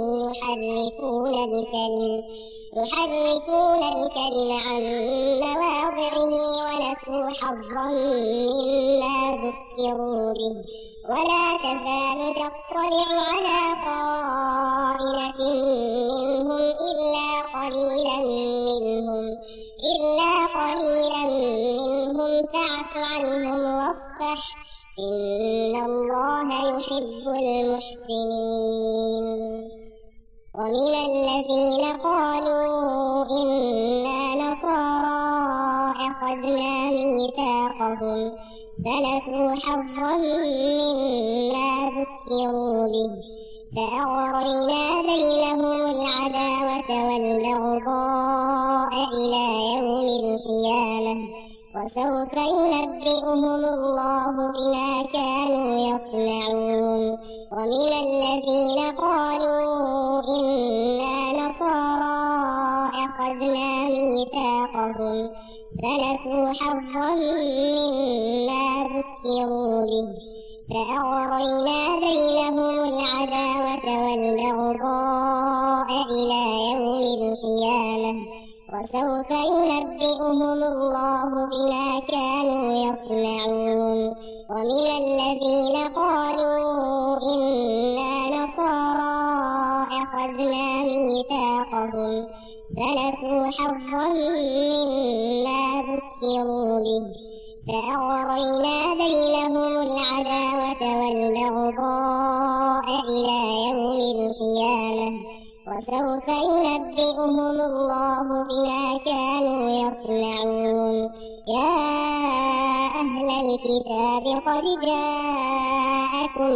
يحرفون الكلم عن مواضعه ونسوا حظا مما ذكروا به ولا تزال تطلع على خائنة منهم إلا قليلا منهم فاعف عنهم واصفح إن الله يحب المحسنين. ومن الذين قالوا إنا نصارى أخذنا ميثاقهم فنسوا حظا مما ذكروا به فأغرينا بينهم العداوة والبغضاء إلى يوم القيامة وسوف ينبئهم الله بما كانوا يصنعون. ومن الذين قالوا إنا نصارى أخذنا ميثاقهم فنسوا حظا مما ذكروا به فأغرينا بينهم العداوة والبغضاء إلى يوم القيامة وسوف ينبئهم الله بما كانوا يصنعون. ومن الذين قالوا إنا نصارى أخذنا ميثاقهم فنسوا حظا مما ذكروا به فأغرينا بينهم العداوة والبغضاء إلى يوم القيامة وسوف ينبئهم الله بما كانوا يصنعون. يا أهل الكتاب قد جاءكم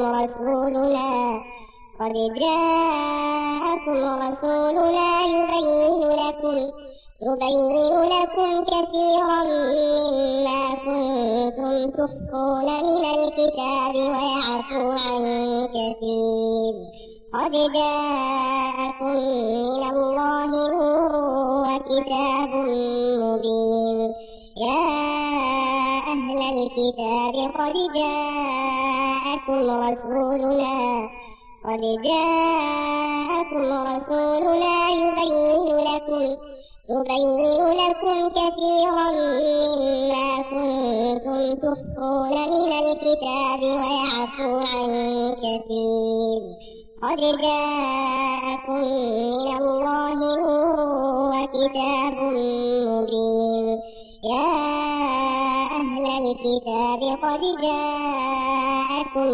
رسولنا يبين لكم كثيرا مما كنتم تخفون من الكتاب ويعفو عن كثير. قد جاءكم من الله نور وكتاب مبين. يا أهل الكتاب قد جاءكم رسولنا يبين لكم كثيرا مما كنتم تخفون من الكتاب ويعفو عن كثير. قد جاءكم من الله نور وكتاب مبين. يا أهل الكتاب قد جاءكم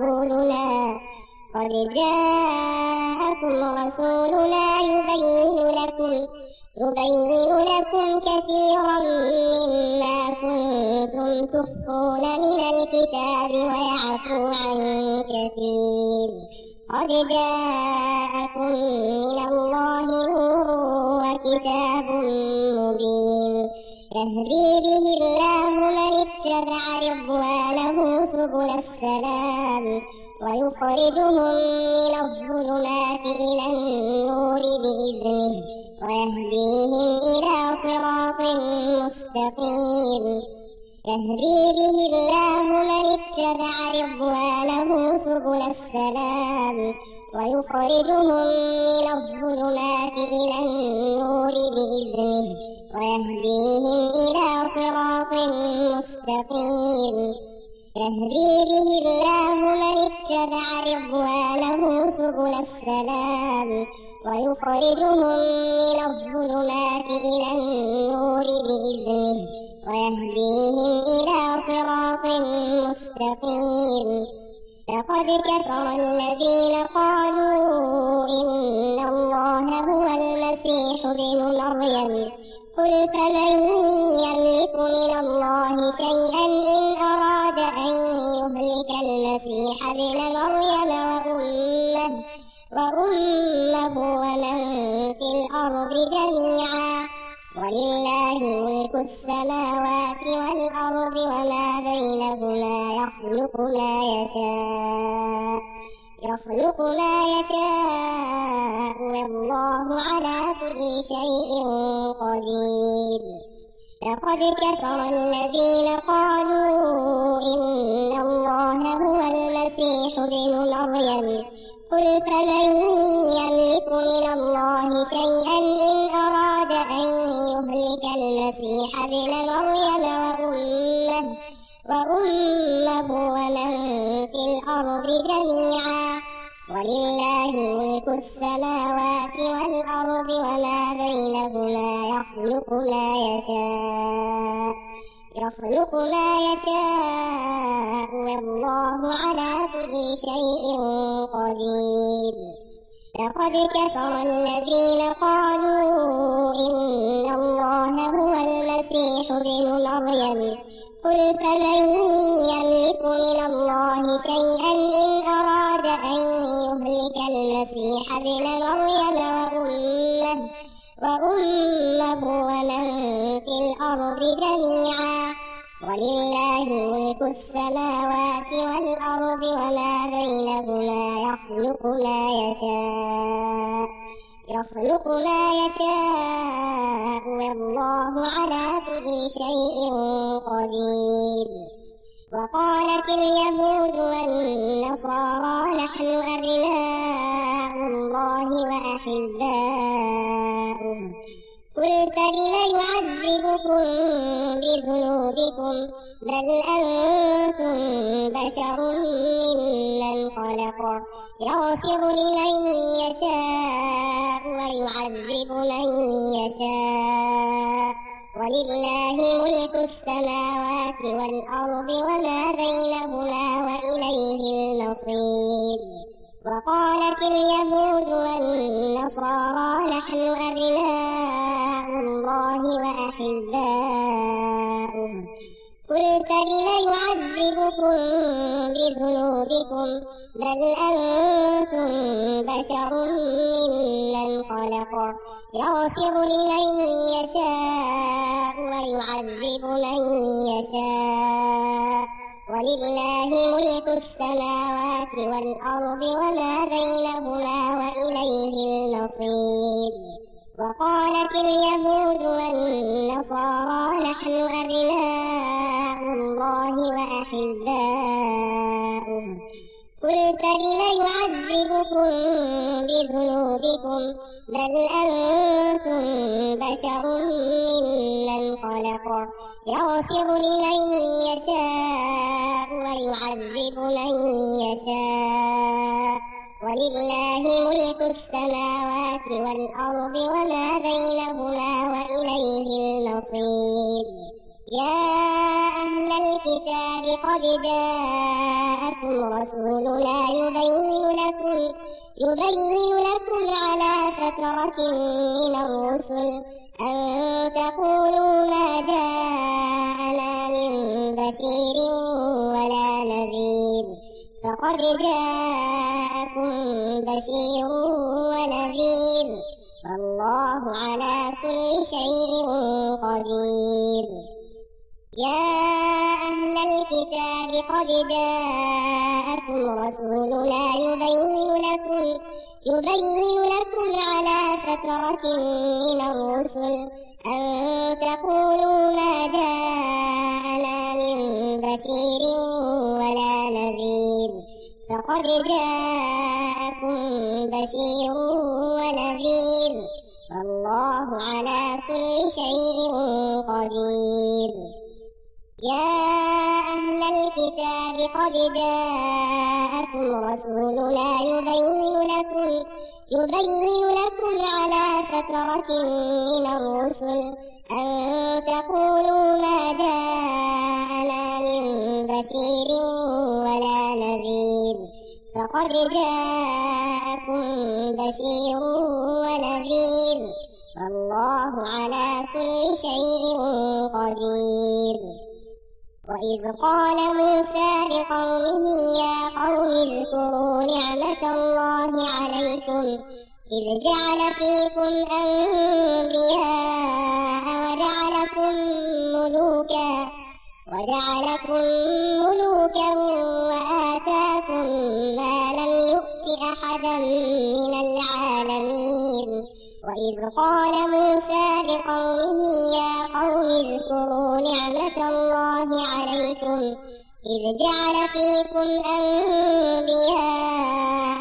رسولنا يبين لكم كثيرا مما كنتم تخفون من الكتاب ويعفو عن كثير. قد جاءكم من الله نور وكتاب مبين. يهدي به الله من اتبع رضوانه سبل السلام ويخرجهم من الظلمات إلى النور بإذنه ويهديهم إلى صراط مستقيم. يهدي به الله من اتبع رضوانه سبل السلام ويخرجهم من الظلمات إلى النور بإذنه ويهديهم إلى صراط مستقيم. يهدي به الله من اتبع رضوانه سبل السلام ويخرجهم من الظلمات إلى النور بإذنه ويهديهم إلى صراط مستقيم. لقد كفر الذين قالوا إن الله هو المسيح ابن مريم قل فمن يملك من الله شيئا إن أراد أن يهلك المسيح ابن مريم وأمه ومن في الأرض جميعا ولله ملك السماوات والأرض وما بينهما يخلق ما يشاء والله على كل شيء قدير. لقد كفر الذين قالوا إن الله هو المسيح ابن مريم قل فمن يملك من الله شيئا إن أراد أن يهلك المسيح ابن مريم وأمه ومن في الأرض جميعا ولله ملك السماوات والأرض وما بينهما يخلق ما يشاء والله على كل شيء قدير. لقد كفر الذين قالوا إن الله هو المسيح ابن مريم قل فمن يملك من الله شيئا إن أراد أن يهلك المسيح ابن مريم وأمه ومن في الأرض جميعا ولله ملك السماوات والأرض وما بينهما يخلق ما يشاء والله على كل شيء قدير. وقالت اليهود والنصارى نحن أبناء الله وأحباؤه قل فلم يعذبكم بذنوبكم بل أنتم بشر ممن خلق يغفر لمن يشاء ويعذب من يشاء ولله ملك السماوات والأرض وما بينهما وإليه المصير. وقالت اليهود والنصارى نحن أبناء الله وأحباؤه قل فلم يعذبكم بذنوبكم بل أنتم بشر ممن خلق يغفر لمن يشاء ويعذب من يشاء ولله ملك السماوات والأرض وما بينهما وإليه المصير. وقالت اليهود والنصارى نحن أبناء الله وأحباؤه قل فلم يعذبكم بذنوبكم بل أنتم بشر ممن خلق يغفر لمن يشاء ويعذب من يشاء ولله ملك السماوات والأرض وما بينهما وإليه المصير. يا أهل الكتاب قد جاءكم رسولنا يبين لكم على فترة من الرسل أن تقولوا ما جاءنا من بشير ولا نذير فقد جاءكم بشير ونذير والله على كل شيء قدير. يا أهل الكتاب قد جاءكم رسولنا يبين لكم على فترة من الرسل أن تقولوا ما جاءنا من بشير ولا نذير فقد جاءكم بشير ونذير والله على كل شيء قدير. يا أهل الكتاب قد جاءكم رسولنا يبين لكم على فترة من الرسل أن تقولوا ما جاءنا من بشير ولا نذير فقد جاءكم بشير ونذير والله على كل شيء قدير. وإذ قال موسى لقومه يا قوم اذكروا نعمة الله عليكم إذ جعل فيكم أنبياء وجعلكم ملوكا وآتاكم ما لم يؤت أحدا من العالمين. وإذ قال موسى لقومه يا قوم اذكروا نعمة الله عليكم إذ جعل فيكم أنبياء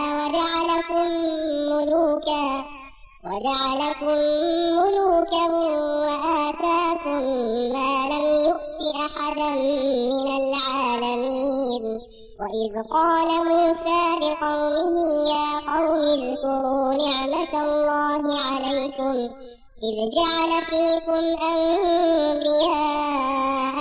وجعلكم ملوكا وآتاكم ما لم يؤت أحدا من العالمين. وإذ قال موسى لقومه يا قوم اذكروا نعمة الله عليكم إذ جعل فيكم أنبياء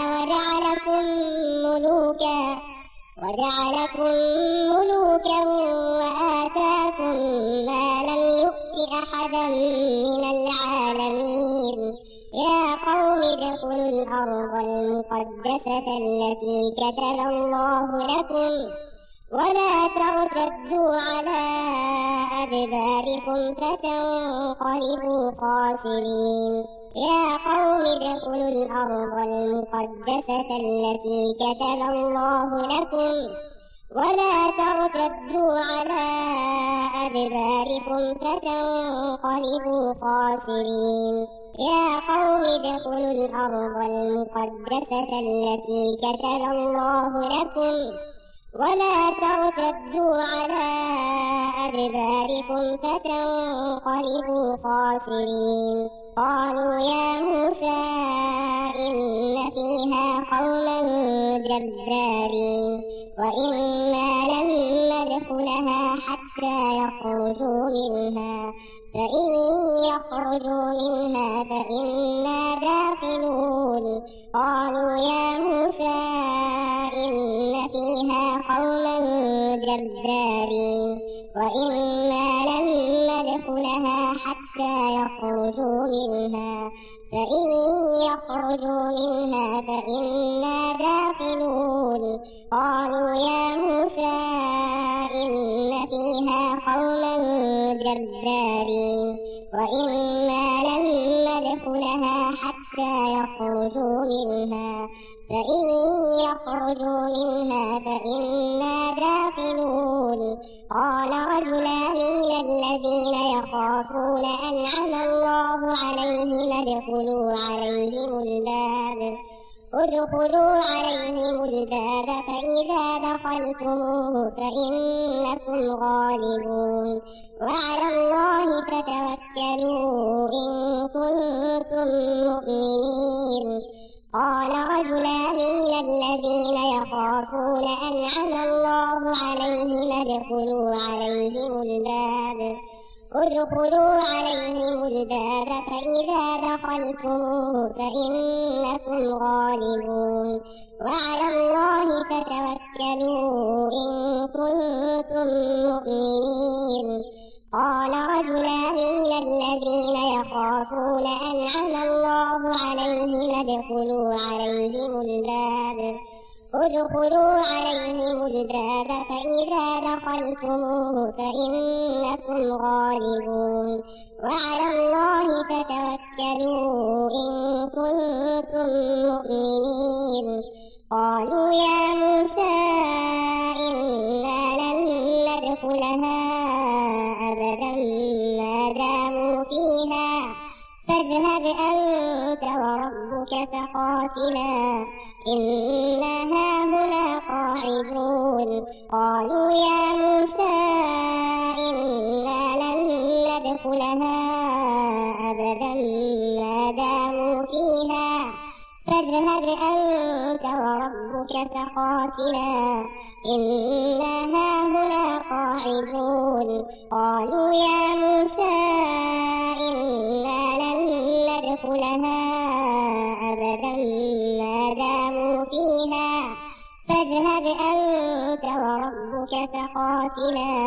وجعلكم ملوكا وآتاكم ما لم يؤت أحدا من العالمين يا قوم ادخلوا الأرض المقدسة التي كتب الله لكم ولا ترتدوا على أدباركم فتنقلبوا خاسرين يا قوم ادخلوا الأرض المقدسة التي كتب الله لكم ولا ترتدوا على أدباركم فتنقلبوا خاسرين يا قوم ادخلوا الأرض المقدسة التي كتب الله لكم ولا ترتدوا على أدباركم فتنقلبوا خاسرين قالوا يا موسى إن فيها قوما جبارين وإنا لن ندخلها حتى يخرجوا منها فإن يخرجوا منها فإنا داخلون قالوا يا موسى إن فيها قوما جبارين وإنا لن ندخلها حتى يخرجوا منها فإن يخرجوا منها فإنا داخلون قالوا يا موسى إن فيها قوما جبارين وإنا لن ندخلها حتى يخرجوا منها فإن يخرجوا منها فإنا داخلون قال رجلان من الذين يخافون أنعم الله عليهم ادخلوا عليهم الباب فإذا دخلتموه فإنكم غالبون وعلى الله فتوكلوا إن كنتم مؤمنين قال رجلان من الذين يخافون أنعم الله عليهم ادخلوا عليهم الباب فإذا دخلتموه فإنكم غالبون وعلى الله فتوكلوا إن كنتم مؤمنين قال رجلان من الذين يخافون أنعم الله عليهم ادخلوا عليهم الباب فإذا دخلتموه فإنكم غالبون وعلى الله فتوكلوا إن كنتم مؤمنين قالوا يا موسى إنا لن ندخلها أبدا ما داموا فيها فاذهب أنت وربك فقاتلا إنا هاهنا قاعدون قالوا يا موسى إنا لن ندخلها أبدا ما داموا فيها فاذهب أنت وربك فقاتلا إنا هاهنا قاعدون قالوا يا موسى إنا لن ندخلها أبدا ما داموا فيها فاذهب أنت وربك فقاتلا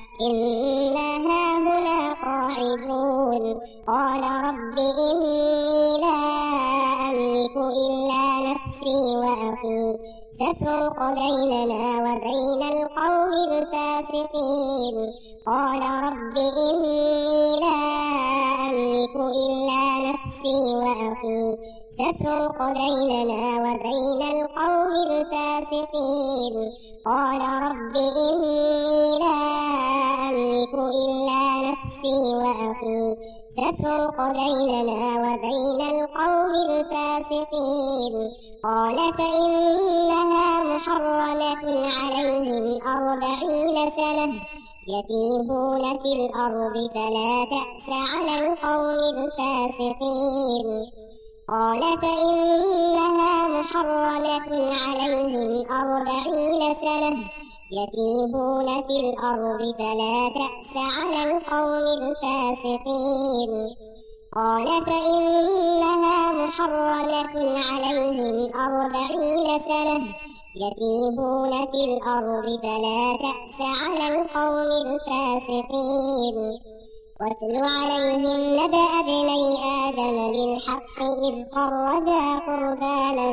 إنا هاهنا قاعدون قال رب إني لا أملك إلا نفسي وأخي فافرق بيننا وبين القوم الفاسقين قال رب إني لا أملك إلا نفسي وأخي فافرق بيننا وبين القوم الفاسقين قال رب إني لا أملك إلا نفسي وأخي فافرق بيننا وبين القوم الفاسقين قال فإنها محرمة عليهم 40 سنة يتيهون في الأرض فلا تأس على القوم الفاسقين قال فإنها محرمة عليهم 40 سنة يتيهون في الأرض فلا تأس على القوم الفاسقين. قال فإنها محرمة عليهم 40 سنة يتيهون في الأرض فلا تأس على القوم الفاسقين. واتل عليهم نبأ ابني آدم بالحق إذ قربا قربانا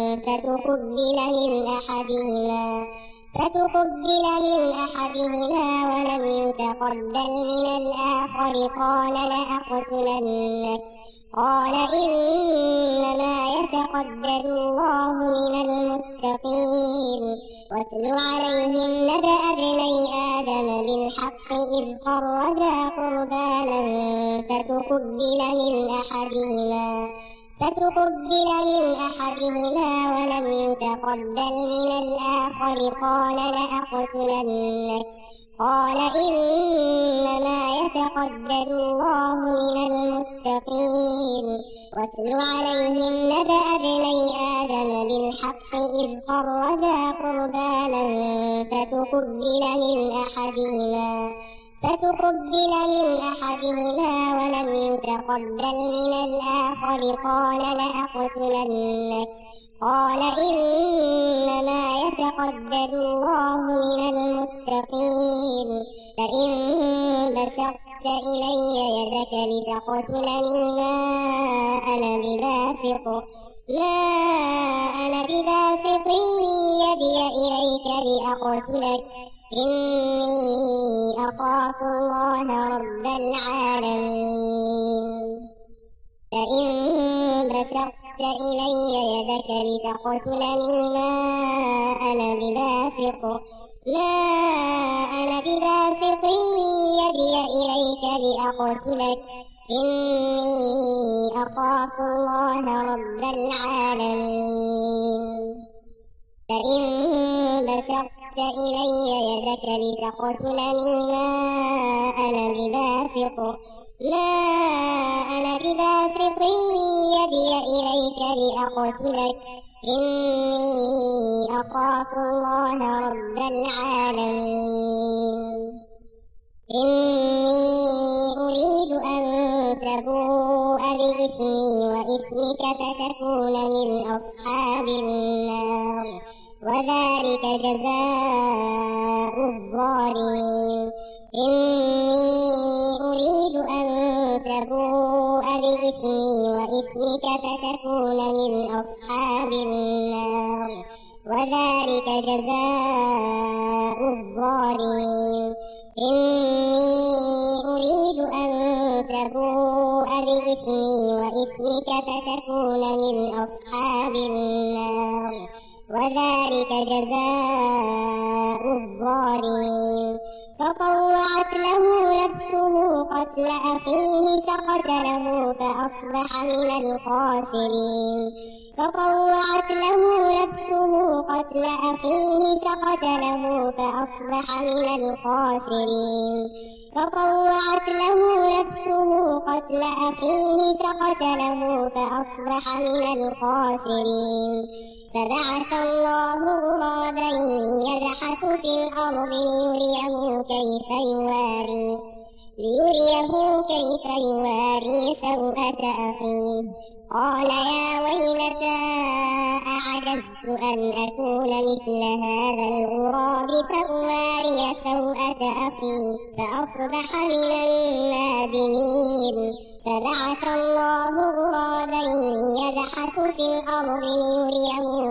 فتقبل من أحدهما ولم يتقبل من الآخر قال لأقتلنك. قال إنما يتقبل الله من المتقين. واتل عليهم نبأ ابني آدم بالحق إذ قربا قربانا فتقبل من أحدهما ولم يتقبل من الآخر قال لأقتلنك. قال إنما يتقبل الله من المتقين. واتل عليهم نبأ ابني آدم بالحق إذ قربا قربانا فتقبل من أحدهما ولم يتقبل من الآخر قال لأقتلنك. قال إنما يتقبل الله من المتقين. لئن بسطت إلي يدك لتقتلني ما أنا بباسط يدي إليك لأقتلك إني أخاف الله رب العالمين. لئن بسطت إلي يدك لتقتلني ما أنا بباسط يدي إليك لأقتلك إني أخاف الله رب العالمين. لئن بسطت إلي يدك لتقتلني ما أنا بباسط يدي إليك لأقتلك إني أخاف الله رب العالمين. إني أريد أن تبوء بإثمي وإثمك فتكون من أصحاب النار وذلك جزاء الظالمين. إني أريد أن تبوء بإثمي وإثمك فتكون من أصحاب النار وذلك جزاء الظالمين. إني أريد أن تبوء بإثمي وإثمك فتكون من أصحاب النار وذلك جزاء الظالمين. فطوعت له نفسه قتل أخيه فقتله فأصبح من الخاسرين. فطوعت له نفسه قتل أخيه فقتله فأصبح من الخاسرين. فطوعت له نفسه قتل أخيه فقتله فأصبح من الخاسرين. فبعث الله غرابا يبحث في الأرض ليريه كيف يواري سوءة أخيه. قال يا ويلتى أعجزت أن أكون مثل هذا الغراب فأواري سوءة أخي فأصبح من النادمين. فبعث الله غرابا يبحث في الأرض ليريه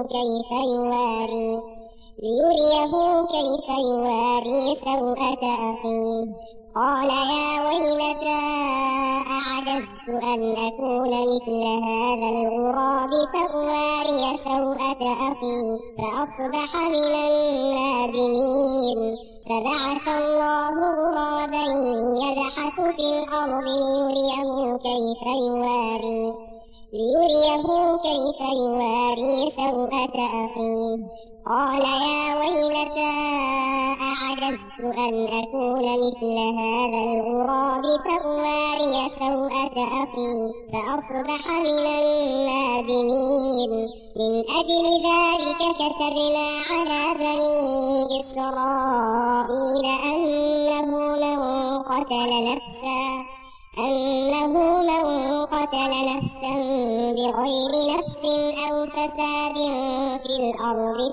كيف يواري سوءة أخيه. قال يا ويلتى أعجزت أن أكون مثل هذا الغراب فأواري سوءة أخي فأصبح من النادمين. فبعث الله غرابا يبحث في الأرض ليريه ليريه كيف يواري سوءة أخيه. قال يا ويلتى أعجزت أن أكون مثل هذا الغراب فأواري سوءة أخي فأصبح من النادمين. من أجل ذلك كتبنا على بني إسرائيل أنه من قتل نفسا بغير نفس أو فساد في الأرض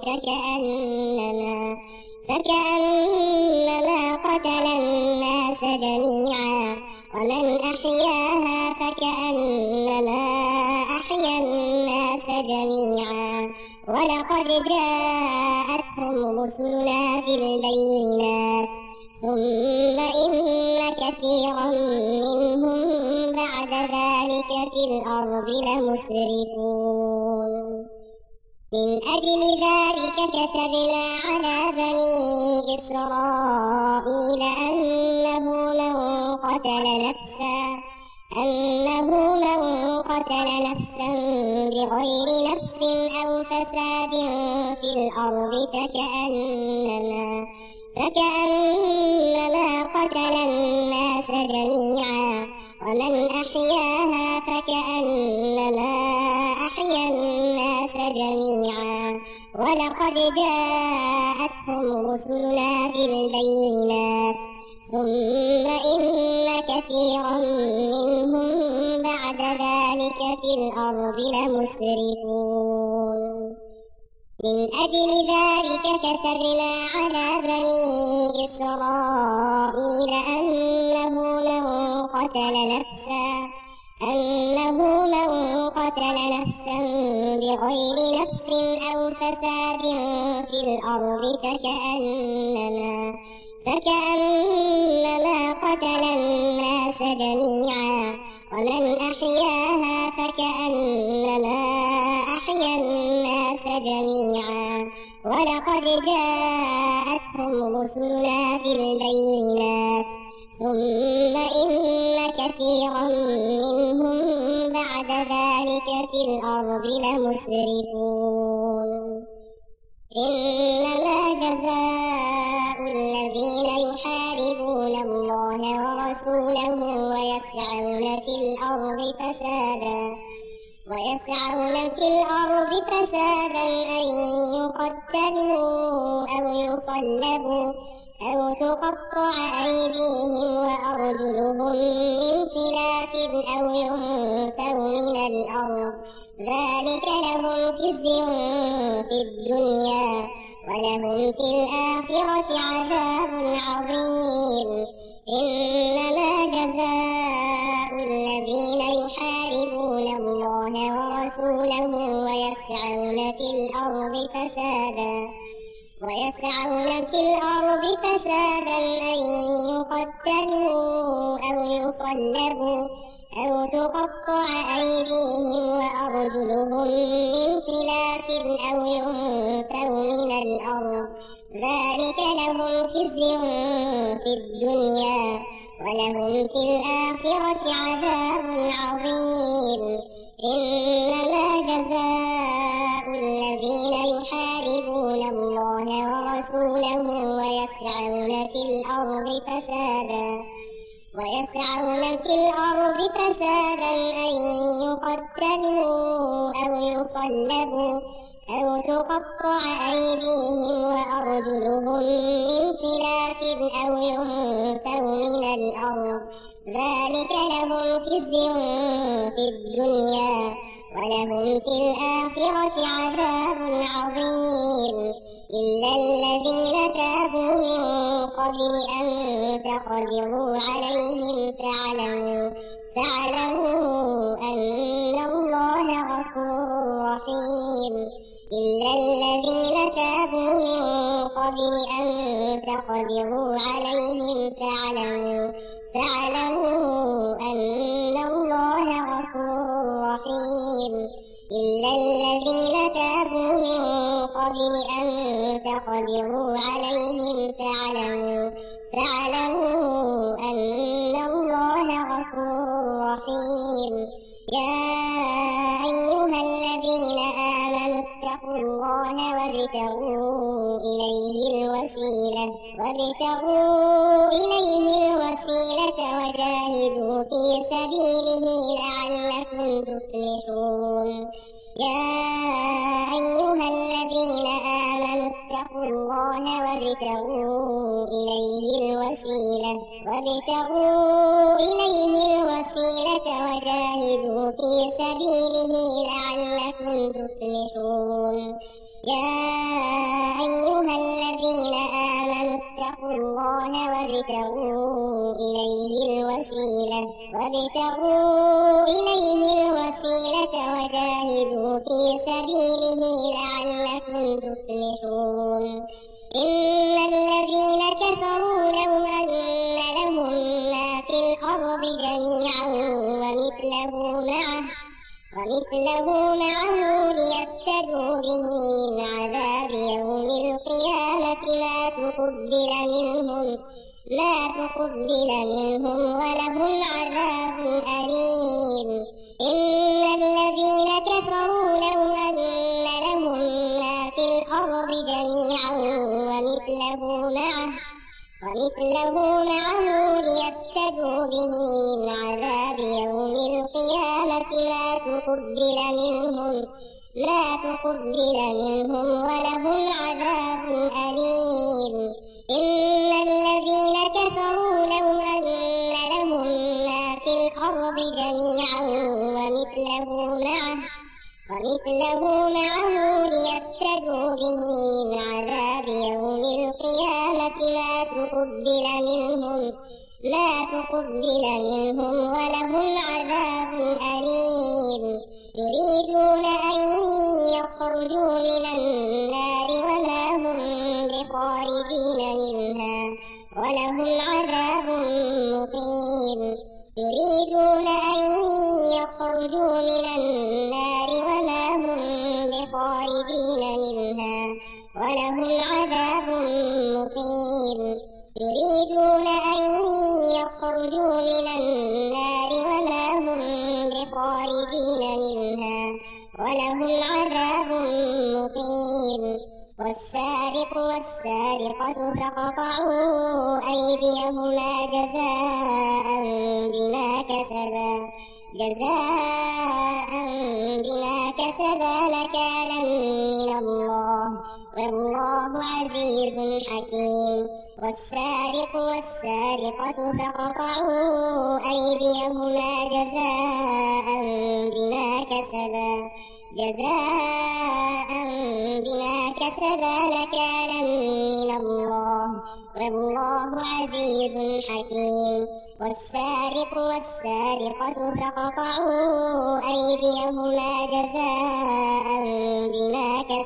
فكأنما قتل الناس جميعا، ومن أحياها فكأنما أحيا الناس جميعا. ولقد جاءتهم رسلنا بالبينات ثم إن كثيرا منهم بعد ذلك في الأرض لمسرفون. من أجل ذلك كتبنا على بني إسرائيل أنه من قتل نفسا بغير نفس أو فساد في الأرض فكأنما قتل الناس جميعا، ومن أحياها فكأنما أحيا الناس جميعا. ولقد جاءتهم رسلنا بالبينات ثم إن كثيرا منهم بعد ذلك في الأرض لمسرفون. من أجل ذلك كتبنا على بني إسرائيل أنه من قتل نفسا بغير نفس أو فساد في الأرض فكأنما قتل الناس جميعا، ومن أحياها فكأنما أحيا الناس جميعا. ولقد جاءتهم رسلنا بالبينات ثم إن كثيرا منهم بعد ذلك في الأرض لمسرفون. إنما جزاء الذين يحاربون الله ورسوله ويسعون في الأرض فسادا أن يقتلوا أو يصلبوا أو تقطع أيديهم وأرجلهم من خلاف أو ينفوا من الأرض. ذلك لهم خزي في الدنيا ولهم في الآخرة عذاب عظيم. إنما جزاء الذين يحاربون الله ورسوله ويسعون في الأرض فسادا أن يقتلوا أو يصلبوا أو تقطع أيديهم وأرجلهم من خلاف أو ينفوا من الأرض. ذلك لهم خزي في الدنيا ولهم في الآخرة عذاب عظيم. إنما جزاء الذين يحاربون الله ورسوله ويسعون في الأرض فسادا أن يقتلوا أو يصلبوا أو تقطع أيديهم وأرجلهم من خلاف أو ينفوا من الأرض. ذلك لهم خزي في الدنيا ولهم في الآخرة عذاب عظيم. إلا الذين تابوا من قبل أن تقدروا عليهم فاعلموا أن الله غفور رحيم. إلا الذين تابوا من قبل أن تقدروا عليهم فاعلموا أن الله غفور رحيم. إلا الذين تابوا من قبل أن تقدروا عليهم فاعلموا أن الله غفور رحيم. يا وابتغوا إليه الوسيلة وجاهدوا في سبيله لعلكم تفلحون. يا أيها الذين آمنوا اتقوا الله وابتغوا إليه الوسيلة وجاهدوا في سبيله لعلكم تفلحون. يا أيها الذين آمنوا اتقوا الله وابتغوا إليه الوسيلة وجاهدوا في سبيله لعلكم تفلحون. إن الذين كفروا لو أن لهم ما في الأرض جميعا ومثله معه ليفتدوا به من عذاب يوم القيامة ما تقبل منهم ولهم عذاب أليم. إن الذين كفروا لو أن لهم ما في الأرض جميعا ومثله معه ليفتدوا به من عذاب يوم القيامة ما تقبل منهم ولهم عذاب أليم. إن الذين كفروا لو أن لهم ما في الأرض جميعا ومثله معه ليفتدوا به من عذاب يوم القيامة ما تقبل منهم ولهم عذاب أليم. يريدون أن يخرجوا من النار وما هم بخارجين منها ولهم عذاب مقيم. يريدون أن يخرجوا من النار وما هم بخارجين منها ولهم عذاب مقيم. يريدون أن يخرجوا من النار وما هم بخارجين منها ولهم عذاب مقيم. والسارق والسارقة فاقطعوا أيديهما جزاء بما كسبا نكالا من الله والله عزيز حكيم. والسارق والسارقة فاقطعوا أيديهما جزاء بما كسبا نكالا من الله والله عزيز حكيم. والسارق والسارقة فاقطعوا أيديهما جزاء بما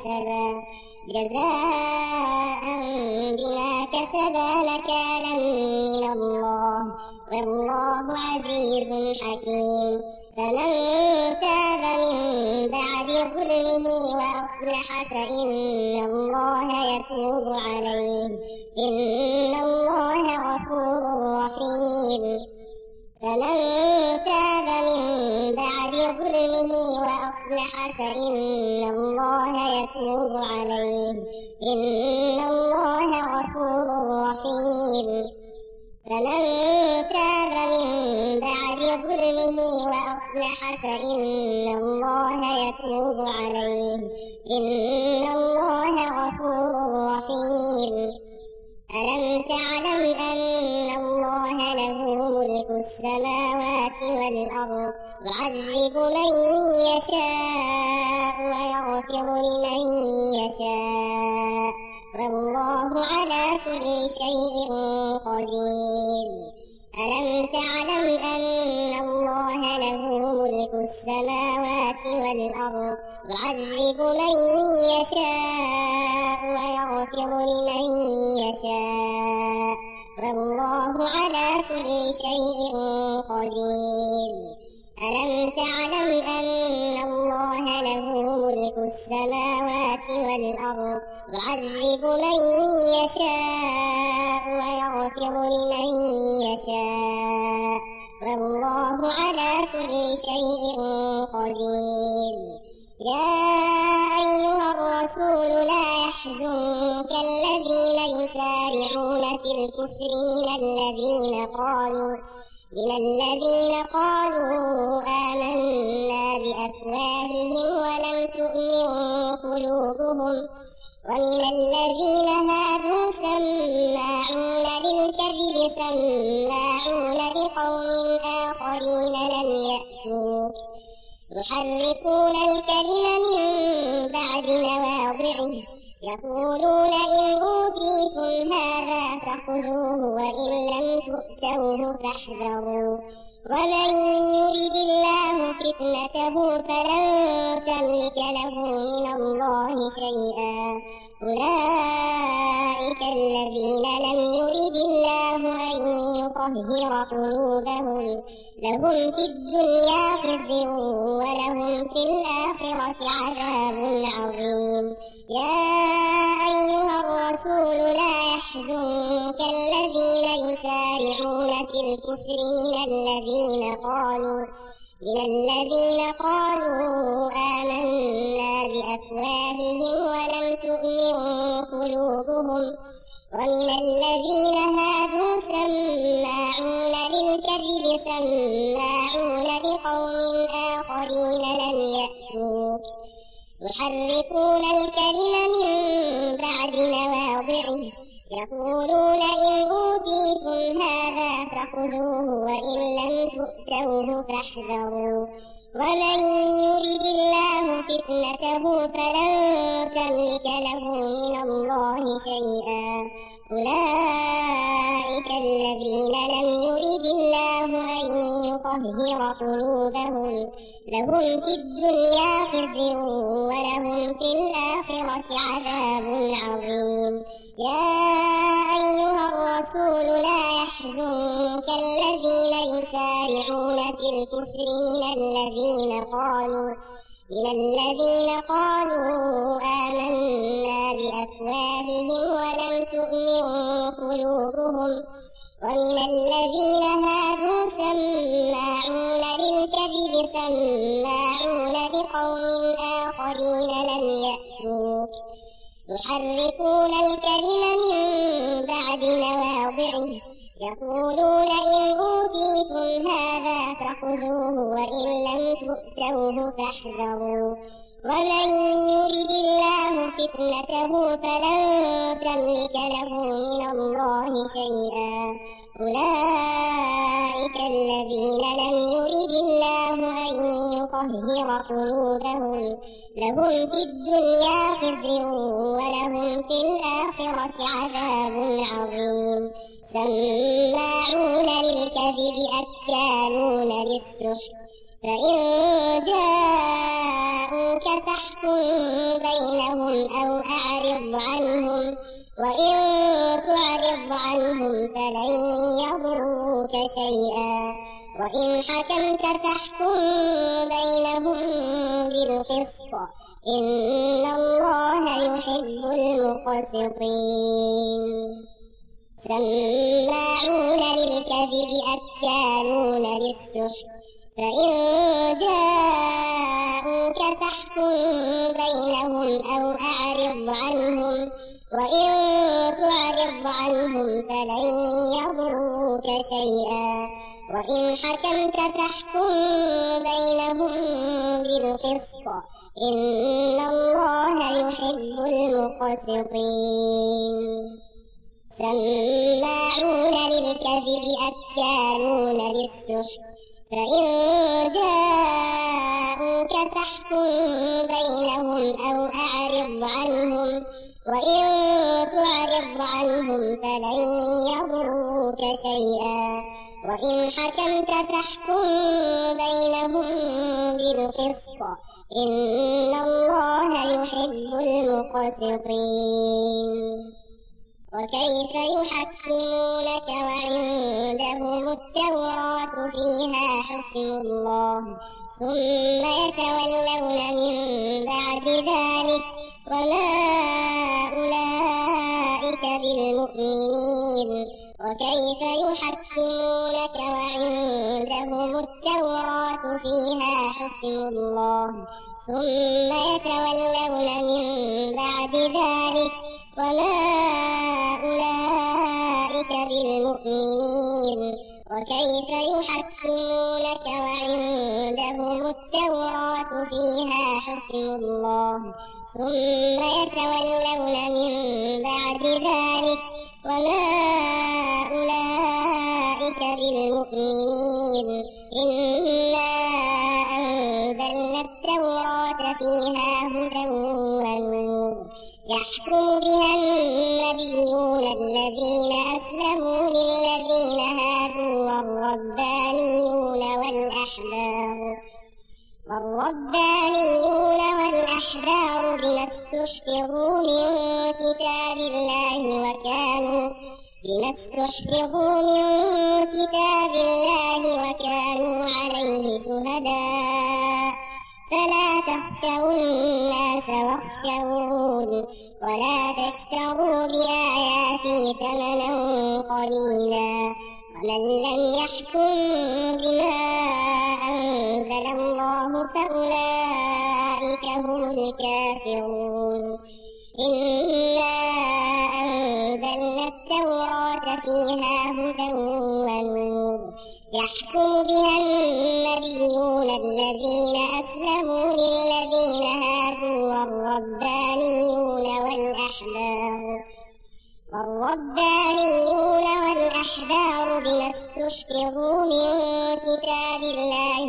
كسبا نكالا من الله والله عزيز حكيم. فمن تاب من بعد ظلمه وأصلح فإن الله يتوب عليه إن الله غفور رحيم. فمن تاب من بعد ظلمه وأصلح فإن الله يتوب عليه إن الله غفور رحيم. فمن تاب من بعد ظلمه وأصلح فإن الله يتوب عليه إن الله غفور رحيم. ألم تعلم أن الله له ملك السماوات والأرض يعذب من يشاء ويغفر لمن يشاء والله على كل شيء قدير. ألم تعلم أن الله له ملك السماوات والأرض يعذب من يشاء ويغفر لمن يشاء والله على كل شيء قدير. ألم تعلم أن الله له ملك السماوات والأرض يعذب من يشاء ويغفر لمن يشاء والله على كل شيء قدير. يا أيها الرسول لا يحزنك الذين يسارعون في الكفر من الذين قالوا آمنا بأفواههم ولم تؤمن قلوبهم ومن الذين هادوا سماعون للكذب سماعون لقوم آخرين لم يأتوك يحرفون الكلم من بعد مواضعه يقولون إن أوتيتم هذا فخذوه وإن لم تؤتوه فاحذروا ومن يرد الله فتنته فلن تملك له من الله شيئا أولئك الذين لم يرد الله أن يطهر قلوبهم لهم في الدنيا خزي ولهم في الآخرة عذاب عظيم يا أيها الرسول لا يحزنك الذين يسارعون في الكفر من الذين قالوا آمنا بأفواههم ولم تؤمن قلوبهم ومن الذين هادوا سماعون للكذب سماعون لقوم آخرين لم يأتوك يحرفون الكلم من بعد مواضعه يقولون إن أوتيتم هذا فخذوه وإن لم تؤتوه فاحذروا ومن يرد الله فتنته فلن تملك له من الله شيئا أولئك الذين لم يرد الله أن يطهر قلوبهم لهم في الدنيا خزي ولهم في الآخرة عذاب عظيم يا أيها الرسول لا يحزنك الذين يسارعون في الكفر من الذين قالوا آمنا بأفواههم ولم تؤمن قلوبهم ومن الذين هادوا سماعون للكذب سماعون لقوم آخرين لم يأتوك يحرفون الكلم من بعد مواضعه يقولون إن أوتيتم هذا فخذوه وإن لم تؤتوه فاحذروا ومن يرد الله فتنته فلن تملك له من الله شيئا أولئك الذين لم يرد الله أن يطهر قلوبهم لهم في الدنيا خزي ولهم في الآخرة عذاب عظيم سماعون للكذب أكالون للسحت فإن جاءوك فاحكم بينهم أو أعرض عنهم وإن تعرض عنهم فلن يضروك شيئا وإن حكمت فاحكم بينهم بالقسط إن الله يحب المقسطين سماعون للكذب أكالون للسحت فإن جاءوك فاحكم بينهم أو أعرض عنهم وإن تعرض عنهم فلن يضروك شيئا وإن حكمت فاحكم بينهم بالقسط إن الله يحب المقسطين سماعون للكذب أكالون للسحت فإن جاءوك فاحكم بينهم أو أعرض عنهم وإن تعرض عنهم فلن يضروك شيئا وإن حكمت فاحكم بينهم بالقسط إن الله يحب المقسطين وكيف يحكمونك وعندهم التوراة فيها حكم الله ثم يتولون من بعد ذلك وما أولئك بالمؤمنين وكيف يحكمونك وعندهم التوراة فيها حكم الله ثم يتولون من بعد ذلك وما أولئك بالمؤمنين وكيف يحكمونك وعندهم التوراة فيها حكم الله ثم يتولون من بعد ذلك وما أولئك بالمؤمنين إنا أنزلنا التوراة فيها هدى ونور يحكم بها النبيون الذين أسلموا للذين هادوا والربانيون والأحبار بما استحفظوا من كتاب الله وكانوا عليه شهداء فلا تخشوا الناس واخشون ولا تشتروا بآياتي ثمنا قليلا ومن لم يحكم بما أنزل الله فأولئك هم الكافرون إنا أنزلنا التوراة فيها هدى ونور يحكم بها النبيون الذين أسلموا للذين هادوا والربانيون والأحبار بما استحفظوا من كتاب الله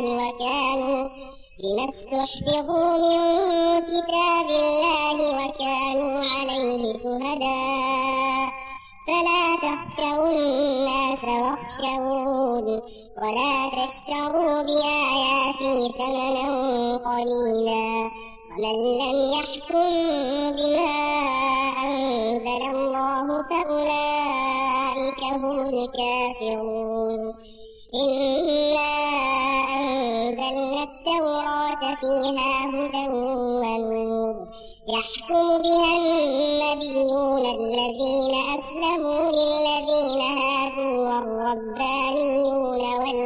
وكانوا عليه شهداء فلا تخشوا الناس واخشون ولا تشتروا بآياتي ثمنا قليلا ومن لم يحكم بما أنزل الله فأولئك هم الكافرون إنا أنزلنا التوراة فيها هدى ونور يحكم بها النبيون الذين أسلموا للذين هادوا والربانيون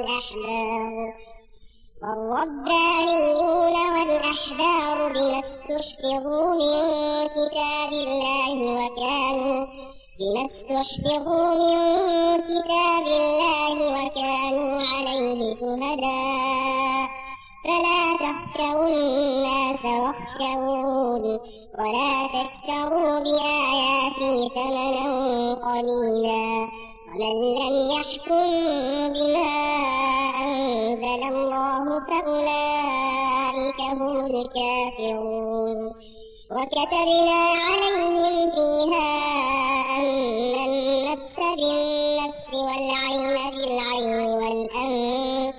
والأحبار بما استحفظوا من كتاب الله وكانوا عليه شهداء فلا تخشوا الناس واخشون ولا تشتروا بآياتي ثمنا قليلا ومن لم يحكم بما أنزل الله فأولئك هم الكافرون وكتبنا عليهم فيها أن النفس بالنفس والعين بالعين والأنف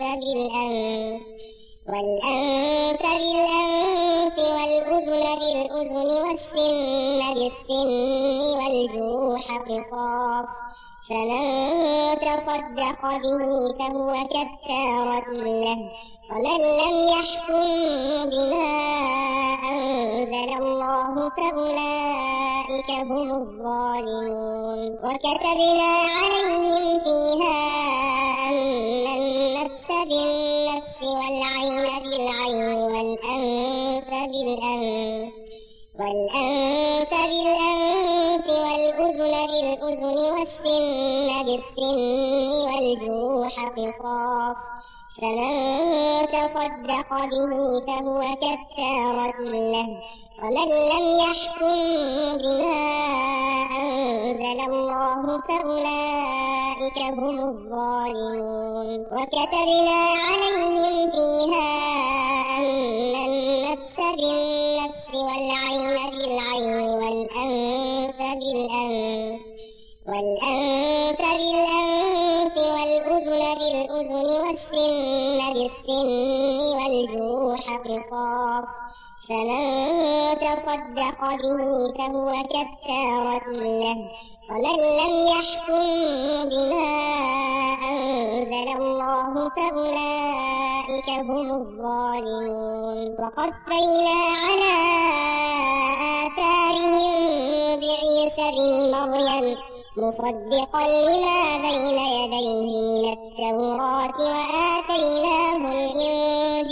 بالأنف والأذن بالأذن والسن بالسن والجروح قصاص فمن تصدق به فهو كفارة له ومن لم يحكم بما أنزل الله فأولئك هم الظالمون وكتبنا عليهم فيها أن النفس بالنفس والعين بالعين والأنف بالأنف والأذن بالأذن والسن بالسن والجروح قصاص فمن تصدق به فهو كفارة له ومن لم يحكم بما أنزل الله فأولئك هم الظالمون وكتبنا عليهم فيها أن النفس بالنفس والعين بالعين والأنف بالأنف والأذن بالأذن والسن بالسن والجروح قصاص فمن تصدق به فهو كفارة له ومن لم يحكم بما أنزل الله فأولئك هم الظالمون وقفينا على آثارهم بعيسى بن مريم مصدقا لما بين يديه من التوراة وآتيناه الإنجيل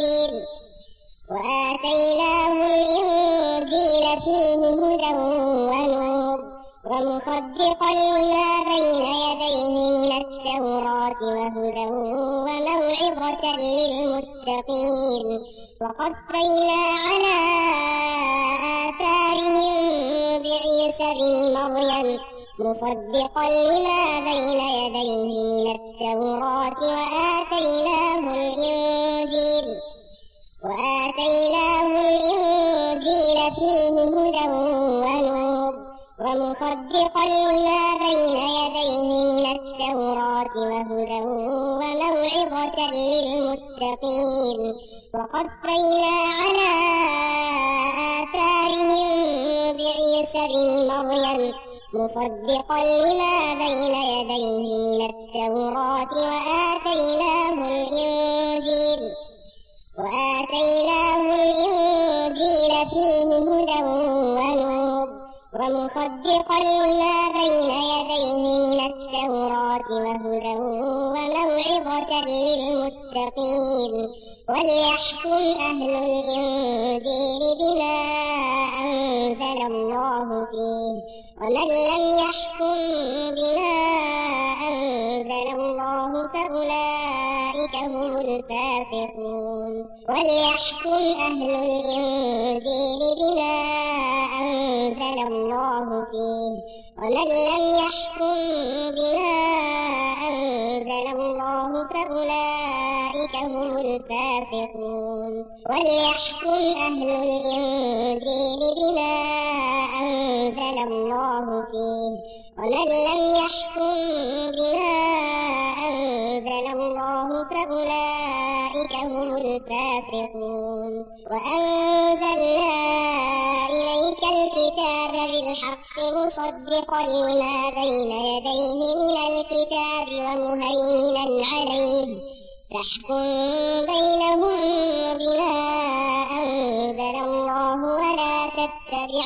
مصدقا لما بين يديه من التوراة وآتيناه الإنجيل فيه هدى ونور ومصدقا لما بين يديه من التوراة وهدى وموعظة للمتقين وقفينا على آثارهم بعيسى بن مريم مصدقا لما بين يديه من التوراة وآتيناه الإنجيل فيه هدى ونور ومصدقا لما بين يديه من التوراة وهدى وموعظة للمتقين وليحكم أهل الإنجيل بما أنزل الله فيه ومن لم يحكم بما أنزل الله فأولئك هم الفاسقون وليحكم أهل الإنجيل بما أنزل الله فيه ومن لم يحكم بما أنزل الله فأولئك هم الفاسقون وليحكم أهل الإنجيل بما أنزل الله فيه ومن لم يحكم بما أنزل الله فأولئك هم الفاسقون وأنزلنا إليك الكتاب بالحق مصدقا لما بين يديه من الكتاب ومهيمنا عليه فاحكم بينهم بما أنزل الله ولا تتبع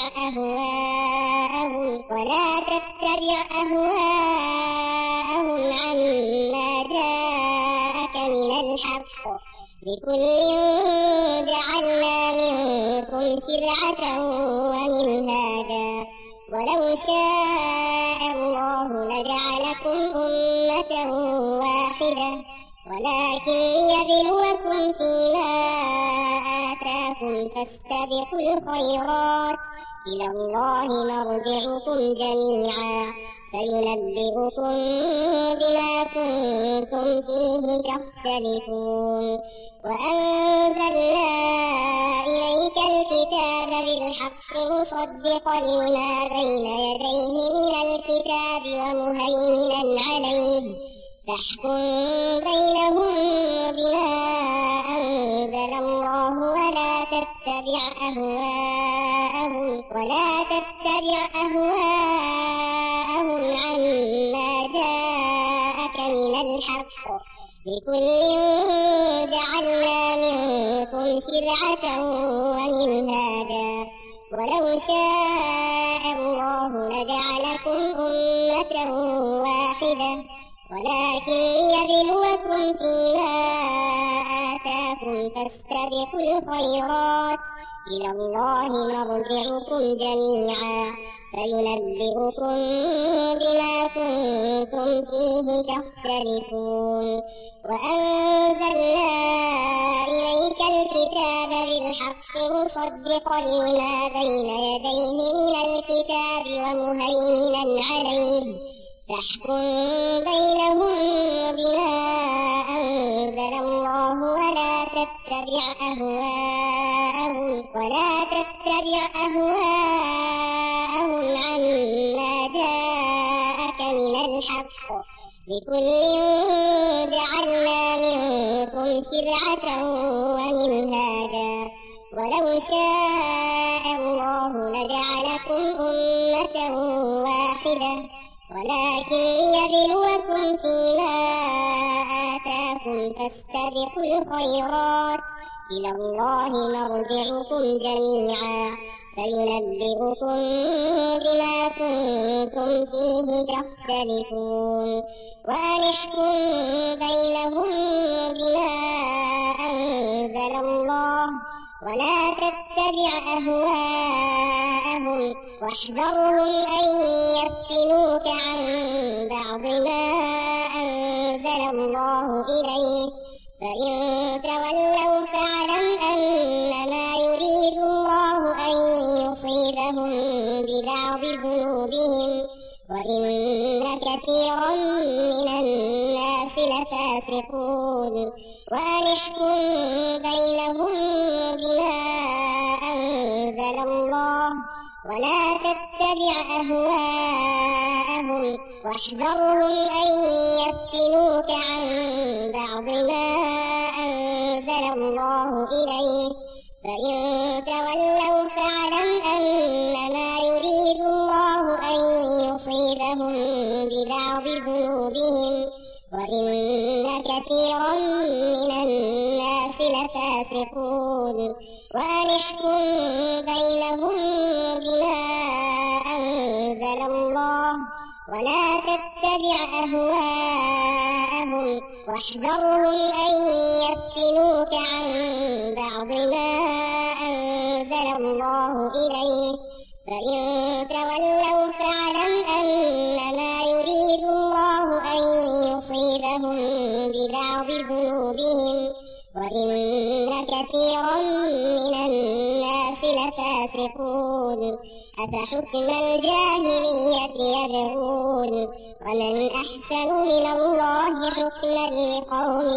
أهواءهم عما جاءك من الحق لكل جعلنا منكم شرعة ومنهاجا ولو شاء الله لجعلكم أمة واحدة ولكن ليبلوكم فيما آتاكم فاستبقوا الخيرات إلى الله مرجعكم جميعا فينبئكم بما كنتم فيه تختلفون وأنزلنا إليك الكتاب بالحق مصدقا لما بين يديه من الكتاب ومهيمنا عليه فاحكم بينهم بما أنزل الله ولا تتبع أهواءهم عما جاءك من الحق لكل جعلنا منكم شرعة ومنهاجا ولو شاء الله لجعلكم أمة واحدة ولكن ليبلوكم فيما آتاكم فاستبقوا الخيرات إلى الله مرجعكم جميعا فينبئكم بما كنتم فيه تختلفون وأنزلنا إليك الكتاب بالحق مصدقا لما بين يديه من الكتاب ومهيمنا عليه فاحكم بينهم بما أنزل الله ولا تتبع أهواءهم عما جاءك من الحق لكل جعلنا منكم شرعة ومنهاجا ولو شاء الله لجعلكم أمة واحدة ولكن ليبلوكم فيما آتاكم فاستبقوا الخيرات إلى الله مرجعكم جميعا فينبئكم بما كنتم فيه تختلفون وأن احكم بينهم بما أنزل الله ولا تتبع أهواءهم واحذرهم أن يفتنوك عن بعض ما أنزل الله إليك فإن تولوا فاعلم أنما يريد الله أن يصيبهم ببعض ذنوبهم وإن كثيرا من الناس لفاسقون وأن احكم بينهم بما أنزل الله ولا تتبع أهواءهم واحذرهم أن يفتنوك عن بعض ما أنزل الله إليك فإن تولوا فاعلم أنما يريد الله أن يصيبهم ببعض ذنوبهم وإن كثيرا من الناس لفاسقون وأن احكم بينهم بما أنزل الله ولا تتبع أهواءهم واحذرهم أن يفتنوك عن بعض ما أنزل الله إليك فإن تولوا فاعلم أنما يريد الله أن يصيبهم ببعض ذنوبهم وإن كثيرا من الناس لفاسقون أفحكم الجاهلية يبغون ومن أحسن من الله حكما لقوم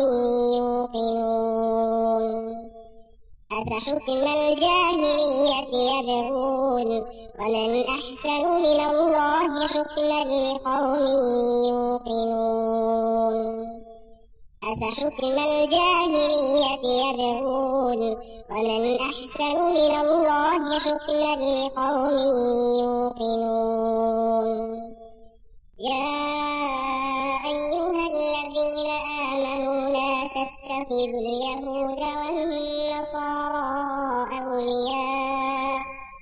يوقنون أفحكم الجاهلية يبغون ومن أحسن من الله حكما لقوم يوقنون أفحكم الجاهلية يبغون ومن أحسن من الله حكما لقوم يوقنون يا أيها الذين آمنوا لا تتخذوا اليهود والنصارى أولياء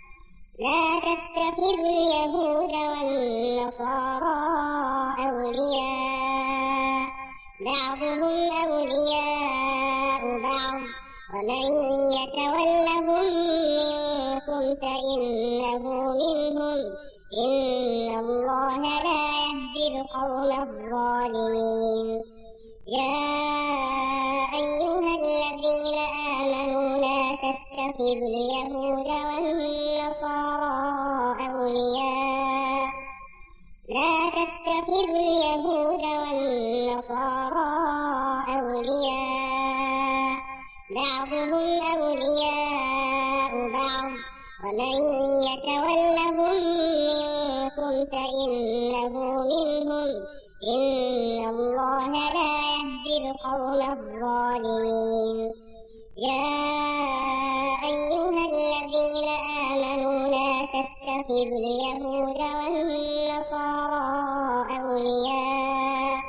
بعضهم أولياء بعض ومن يتولهم منكم فإنه منهم إن الله لا يهدي القوم الظالمين يا أيها الذين آمنوا لا تتخذوا اليهود والنصارى أولياء بعضهم أولياء بعض ومن يتولهم منكم فإنه منهم إن الله لا يهدي القوم الظالمين يا أيها الذين آمنوا لا تتخذوا اليهود والنصارى أولياء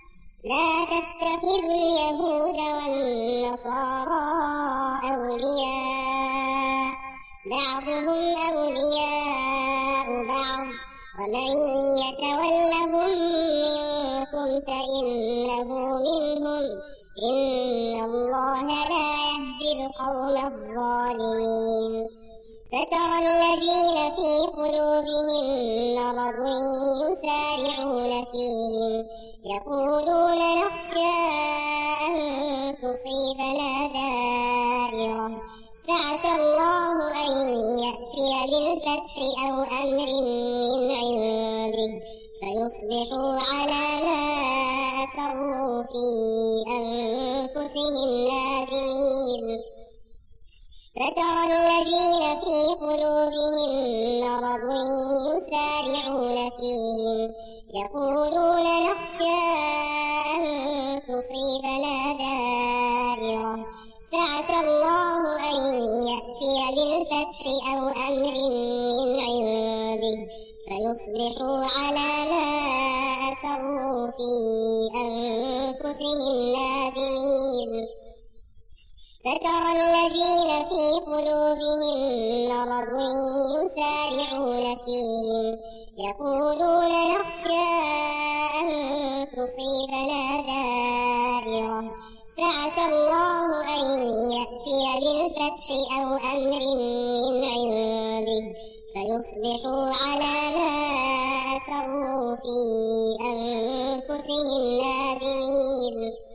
بعضهم أولياء بعض ومن يتولهم منكم فإنه منهم إن الله لا يهدي القوم الظالمين فترى الذين في قلوبهم مرض يسارعون فيهم يقولون نخشى أن تصيبنا دائرة فعسى الله أن يأتي بالفتح أو أمر من عنده فيصبحوا على ما أسروا في أنفسهم نادمين فترى الذين في قلوبهم مرض يسارعون فيهم يقولون نخشى أن تصيبنا دائرة فعسى الله أن يأتي بالفتح أو أمر من عنده فيصبحوا على ما أسروا في أنفسهم نادمين فترى الذين في قلوبهم مرض يسارعون فيهم يقولون نخشى أن تصيبنا دائرة فعسى الله أن يأتي بالفتح أو أمر من عنده فيصبحوا على ما أسروا في أنفسهم نادمين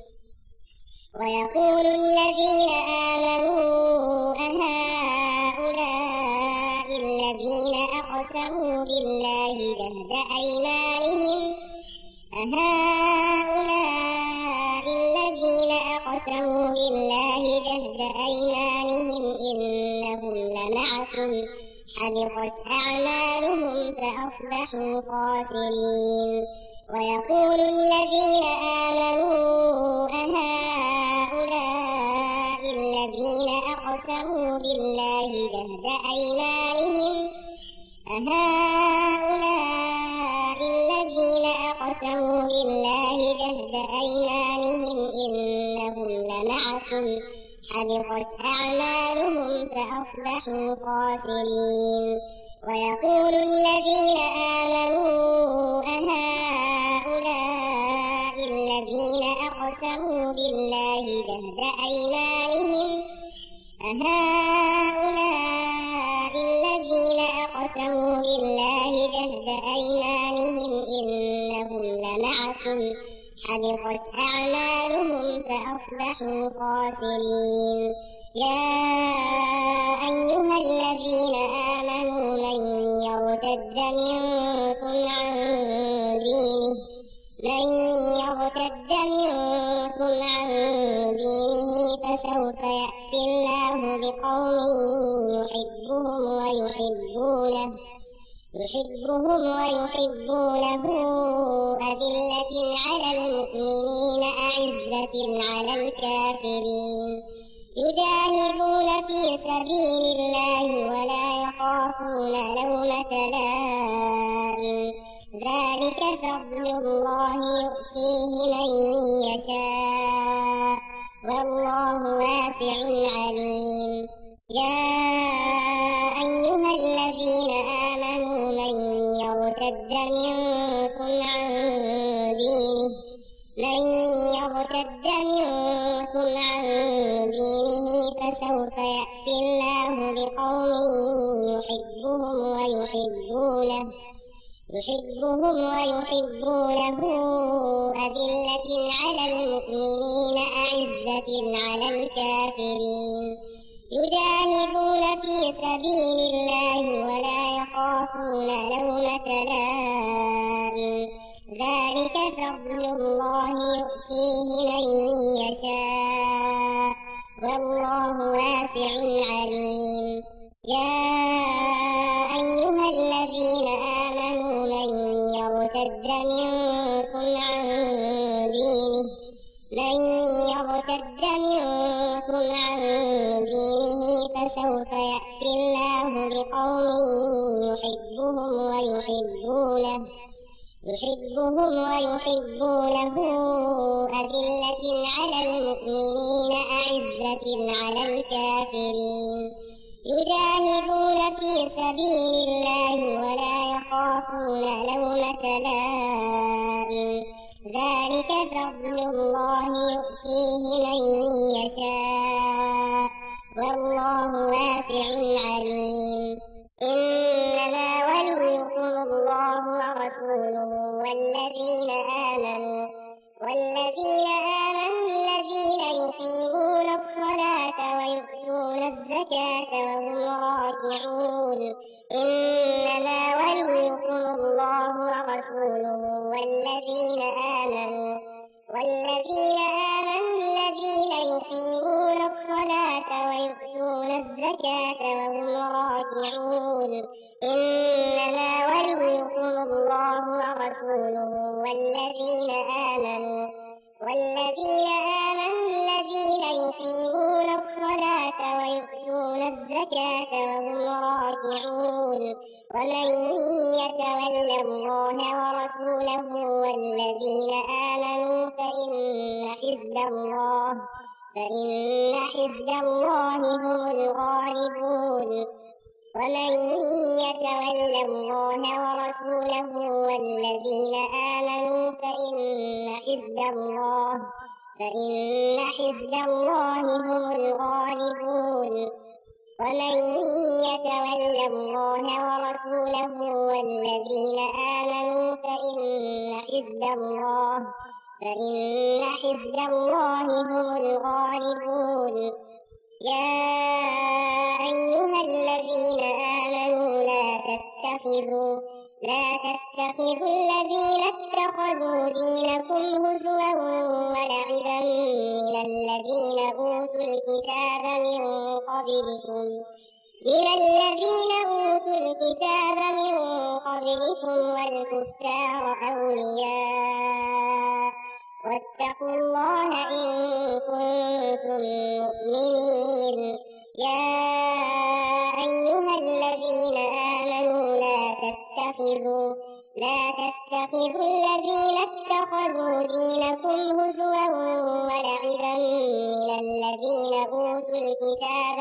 ويقول الذين آمنوا أهؤلاء الذين أقسموا بالله جهد أيمانهم أهؤلاء الذين أقسموا بالله جهد أيمانهم إنهم لمعكم حبطت أعمالهم فأصبحوا خاسرين ويقول الذين آمنوا أهؤلاء الذين أقسموا بالله جهد أيمانهم أهؤلاء الذين أقسموا بالله جهد أيمانهم إنهم لمعكم حبطت أعمالهم فأصبحوا خاسرين ويقول الذين آمنوا أهؤلاء الذين أقسموا بالله جهد أيمانهم أهؤلاء الذين أقسموا بالله جهد أيمانهم إنهم لمعكم حبطت أعمالهم فأصبحوا خاسرين يا أيها الذين آمنوا من يرتد منكم عن دينه فسوف يأتي الله بقوم يحبهم ويحبونه أذلة على المؤمنين أعزة على الكافرين يجاهدون في سبيل الله ولا يخافون لومة لائم ذلك فضل الله يؤتيه من يشاء والله واسع عليم يا أيها الذين آمنوا من يرتد منكم عن دينه فسوف يأتي الله بقوم يحبهم ويحبونه أذلة على المؤمنين أعزة على الكافرين يجاهدون في سبيل الله ولا يخافون لومة لائم ذلك فضل الله يؤتيه من يشاء والله واسع عليم يا أيها الذين آمنوا من يرتد منكم عن دينه فسوف يأتي الله بقوم يحبهم ويحبونه أذلة على المؤمنين أعزة على الكافرين يجاهدون في سبيل الله ولا يخافون لومة لائم ذلك فضل الله يؤتيه من يشاء والله واسع عليم إنما وليكم الله ورسوله والذين آمنوا الذين يقيمون الصلاة ويؤتون الزكاة وهم راكعون إنما وليكم الله ورسوله والذين آمنوا الذين يقيمون الصلاة ويؤتون الزكاة وهم راكعون إنما وليكم الله ورسوله والذين آمنوا الذين يقيمون الصلاة ويؤتون الزكاة وهم راكعون ومن يتول الله ورسوله والذين آمنوا فإن حزب الله هم الغالبون ومن يتول الله ورسوله والذين آمنوا فإن حزب الله هم الغالبون ومن يتول الله ورسوله والذين آمنوا فإن حزب الله هم الغالبون يا أيها الذين آمنوا لا تتخذوا الذين اتخذوا دينكم هزوا ولعبا من الذين أوتوا الكتاب من قبلكم والكفار أولياء واتقوا الله إن كنتم مؤمنين. يا أيها الذين آمنوا لا تتخذوا الذين اتخذوا دينكم هزوا ولعبا من الذين أوتوا الكتاب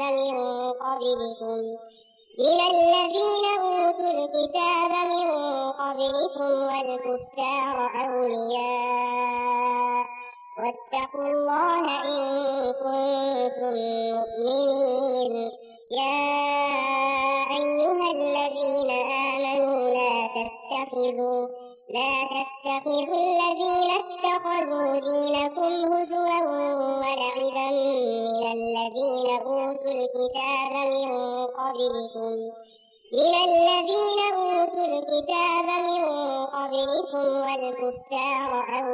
من قبلكم والكفار أولياء واتقوا الله إن كنتم مؤمنين. يا أيها الذين آمنوا لا تتخذوا الذين اتخذوا دينكم هزوا ولعبا من الذين أوتوا الكتاب من قبلكم والكفار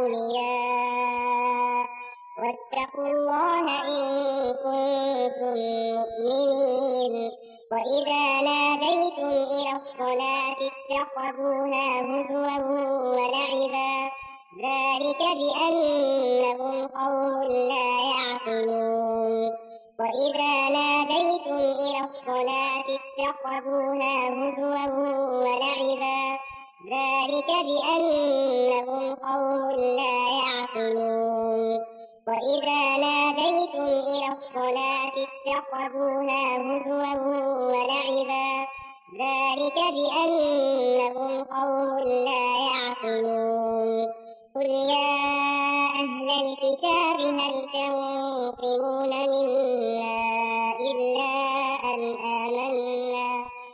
أولياء واتقوا الله إن كنتم مؤمنين. وإذا ناديتم إلى الصلاة اتخذوها هزوا ولعبا ذلك بأنهم قوم لا يعقلون. وإذا ناديتم إلى الصلاة اتخذوها هزوا ولعبا ذلك بأنهم قوم لا يعقلون. وإذا ناديتم إلى الصلاة اتخذوها هزوا ولعبا ذلك بأنهم قوم لا يعقلون. قل يا أهل الكتاب هل تنقمون منا إلا أن آمنا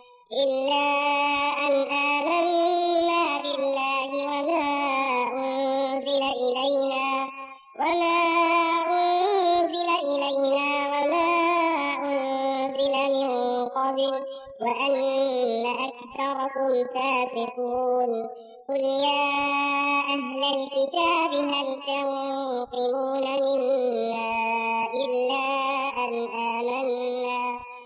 بالله وما أنزل إلينا وما أنزل من قبل وأن أكثركم فاسقون. قل يا أهل الكتاب هل تنقمون منا إلا أن آمنا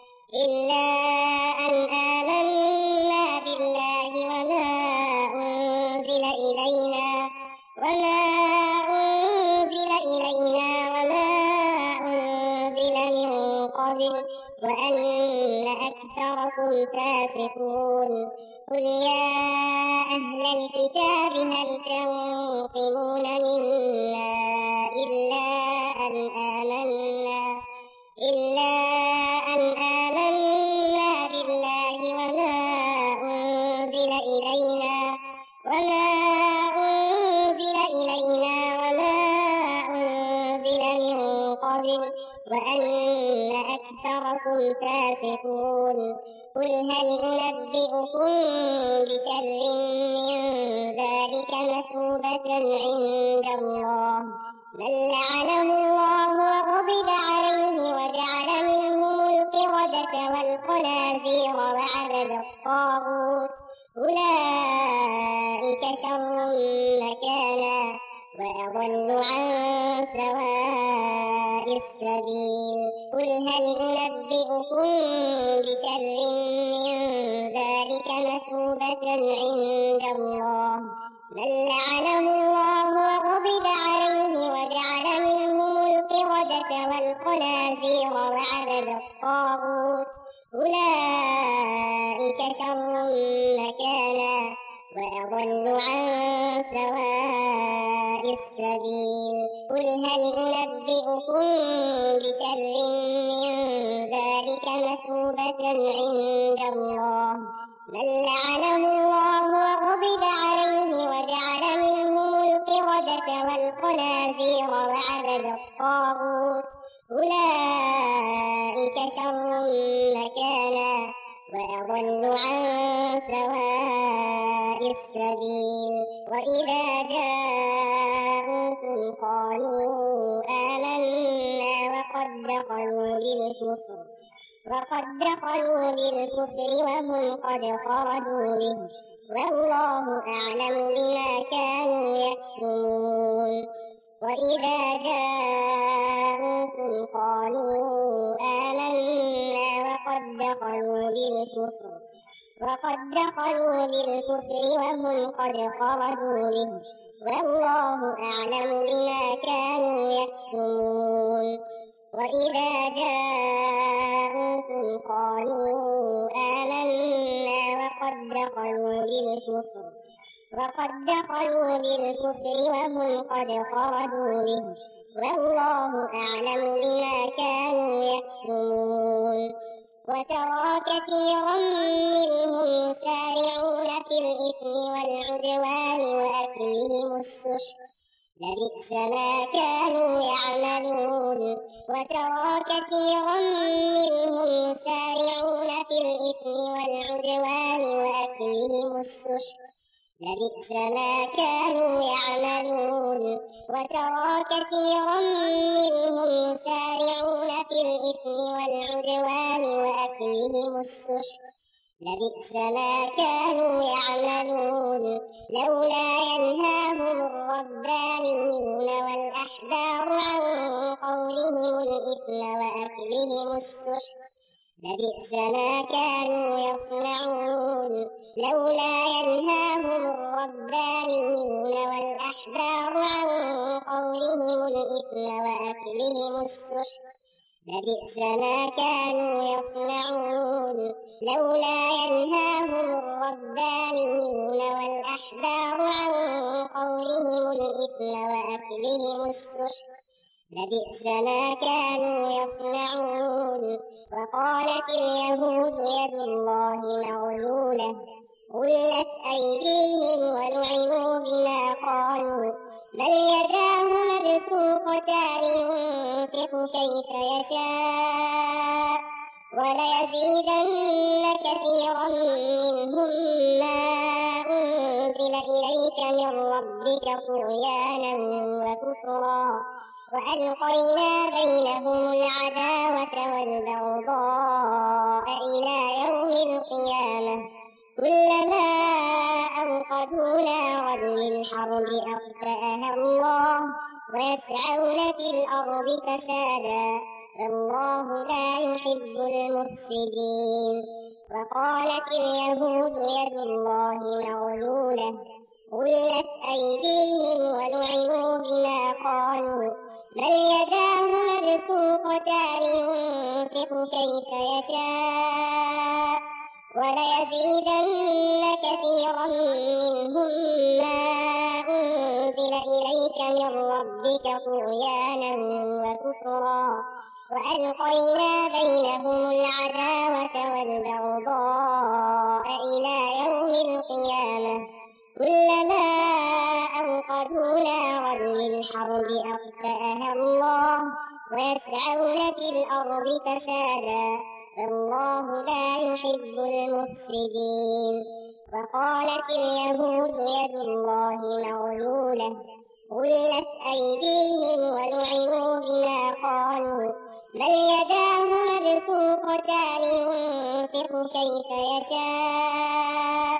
بالله وما أنزل إلينا وما أنزل من قبل وأن أكثركم فاسقون. قل يا أهل الكتاب هل تنقمون منا إلا أن آمنا بالله وما أنزل إلينا وما أنزل من قبل وأن أكثركم فاسقون. قل هل أنبئكم بشر من ذلك مثوبة عند الله من لعنه الله وغضب عليه وجعل منهم القردة والخنازير وعبد الطاغوت أولئك شر مكانا وأضل عن سواء السبيل. قل هل أنبئكم بشر من ذلك مثوبة عند الله من لعنه الله وغضب عليه وجعل منهم القردة والخنازير وعبد الطاغوت أولئك شر مكانا وأضل عن سواء السبيل. قل هل أنبئكم بشر من ذلك مثوبة عند الله من لعنه الله وغضب عليه وجعل منهم القردة والخنازير وعبد الطاغوت أولئك شر مكانا وأضل عن سواء السبيل. وإذا جاءوكم قالوا آمنا وقد دخلوا بالكفر وهم قد خرجوا به والله أعلم بما كانوا يكتمون. وإذا جاءوكم قالوا آمنا وقد دخلوا بالكفر وهم قد خرجوا به، والله أعلم بما كانوا يكتمون. وإذا جاءوكم قالوا آمنا وقد دخلوا بالكفر وهم قد خرجوا به، والله أعلم بما كانوا يكتمون. وترى كثيرا منهم يسارعون في الإثم والعدوان وأكلهم السحت، لبئس ما كانوا يعملون. وترى كثيرا منهم يسارعون في الإثم والعدوان وأكلهم السحت، لبئس ما كانوا يعملون. وترى كثيرا منهم يسارعون في الإثم والعدوان وأكلهم السحت، لبئس ما كانوا يعملون. لولا ينهاهم الربانيون والأحبار عن قولهم الإثم وأكلهم السحت، لبئس ما كانوا يصنعون. لولا ينهاهم الربانيون والأحبار عن قولهم الإثم وأكلهم السحت، لبئس ما كانوا يصنعون. لولا ينهاهم الربانيون والأحبار عن قولهم الإثم وأكلهم السحت، لبئس ما كانوا يصنعون. وقالت اليهود يد الله مغلولة، غلت أيديهم ولعنوا بما قالوا، بل يداه مبسوطتان ينفق كيف يشاء، وليزيدن كثيرا منهم ما أنزل إليك من ربك طغيانا وكفرا، وألقينا بينهم العداوة والبغضاء إلى يوم القيامة، كلما أوقدوا نارا للحرب أطفأها الله، ويسعون في الأرض فسادا، والله لا يحب المفسدين. وقالت اليهود يد الله مغلولة، غلت أيديهم ولعنوا بما قالوا، بل يداه مبسوطتان ينفق كيف يشاء، وليزيدن كثيرا منهم ما أنزل إليك من ربك طغيانا وكفرا، وألقينا بينهم العداوة والبغضاء إلى يوم القيامة، كلما أوقدوا نارا للحرب أطفأها الله، ويسعون في الأرض فسادا، والله لا يحب المفسدين. وقالت اليهود يد الله مغلولة، غلت أيديهم ولعنوا بما قالوا، بل يداه مبسوطتان ينفق كيف يشاء،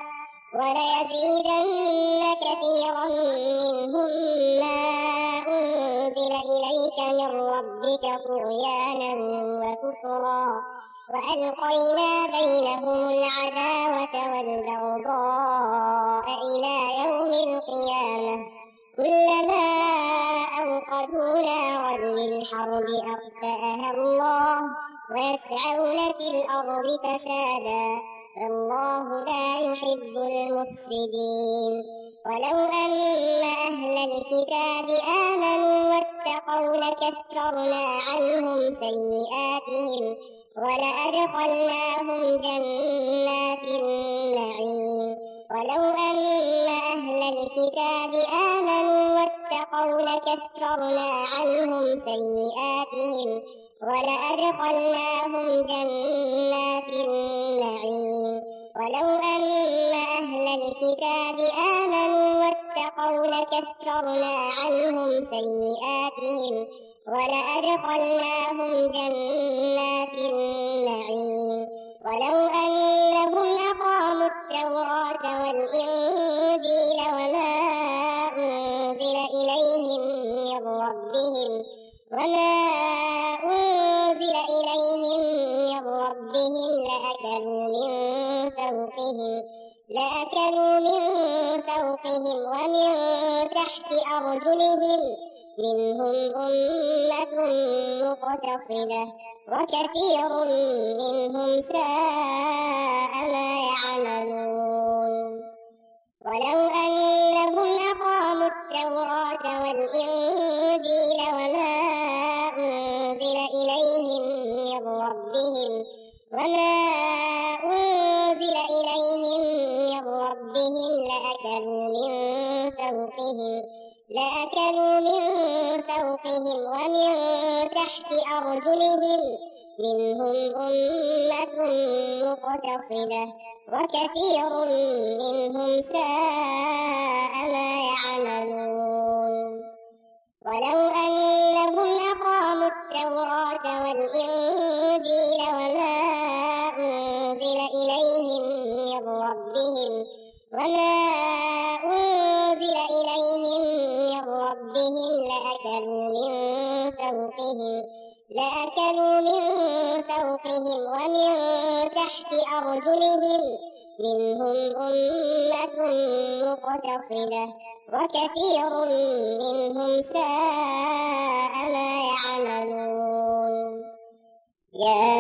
وليزيدن كثيرا منهم ما أنزل إليك من ربك طغيانا وكفرا، وألقينا بينهم العداوة والبغضاء إلى يوم القيامة، كلما أوقدوا نارا للحرب أطفأها الله، ويسعون في الأرض فسادا، والله لا يحب المفسدين. ولو أن أهل الكتاب آمنوا واتقوا لكفرنا عنهم سيئاتهم ولأدخلناهم جنات النعيم. ولو أن أهل الكتاب آمنوا واتقوا لكفرنا عنهم سيئاتهم ولأدخلناهم جنات النعيم. ولو أن أهل الكتاب آمنوا واتقوا لكفرنا عنهم سيئاتهم ولأدخلناهم جنات النعيم. ولو أنهم أقاموا التوراة والإنجيل فوقهم لأكلوا من فوقهم ومن تحت أرجلهم منهم أمة مقتصدة وكثير منهم ساء ما يعملون ولو أنهم أقاموا التوراة والإنجيل وما أنزل إليهم من ربهم لأكلوا من فوقهم ومن تحت أرجلهم منهم أمة مقتصدة وكثير منهم ساء ما يعملون ولو أنهم أقاموا التوراة والإنجيل وما أنزل إليهم من ربهم لأكلوا من فوقهم ومن تحت أرجلهم منهم أمة مقتصدة وكثير منهم ساء ما يعملون يا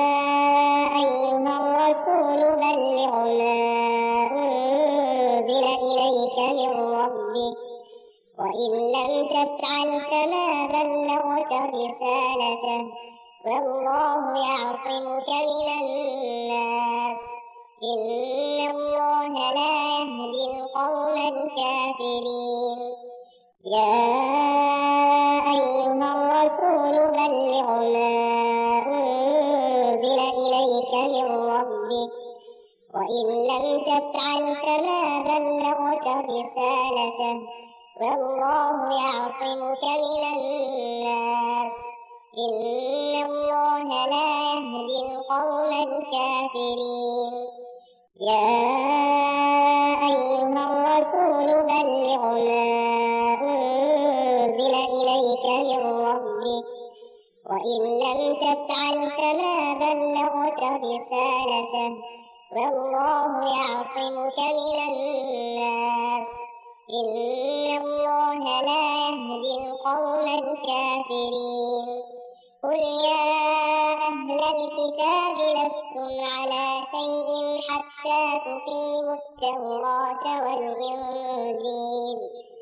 أيها الرسول بلغ ما أنزل إليك من ربك وإن لم تفعل فما بلغت رسالته والله يعصمك من الناس إن الله لا يهدي القوم الكافرين يا أيها الرسول بلغ ما أنزل إليك من ربك وإن لم تفعل فما بلغت رسالته والله يعصمك من الناس إن الله لا يهدي القوم الكافرين يا أيها الرسول بلغ ما أنزل إليك من ربك وإن لم تفعل فما بلغت رسالته والله يعصمك من الناس إن الله لا يهدي القوم الكافرين قل يا أهل الكتاب لستم على شيء حتى تقيموا التوراة والإنجيل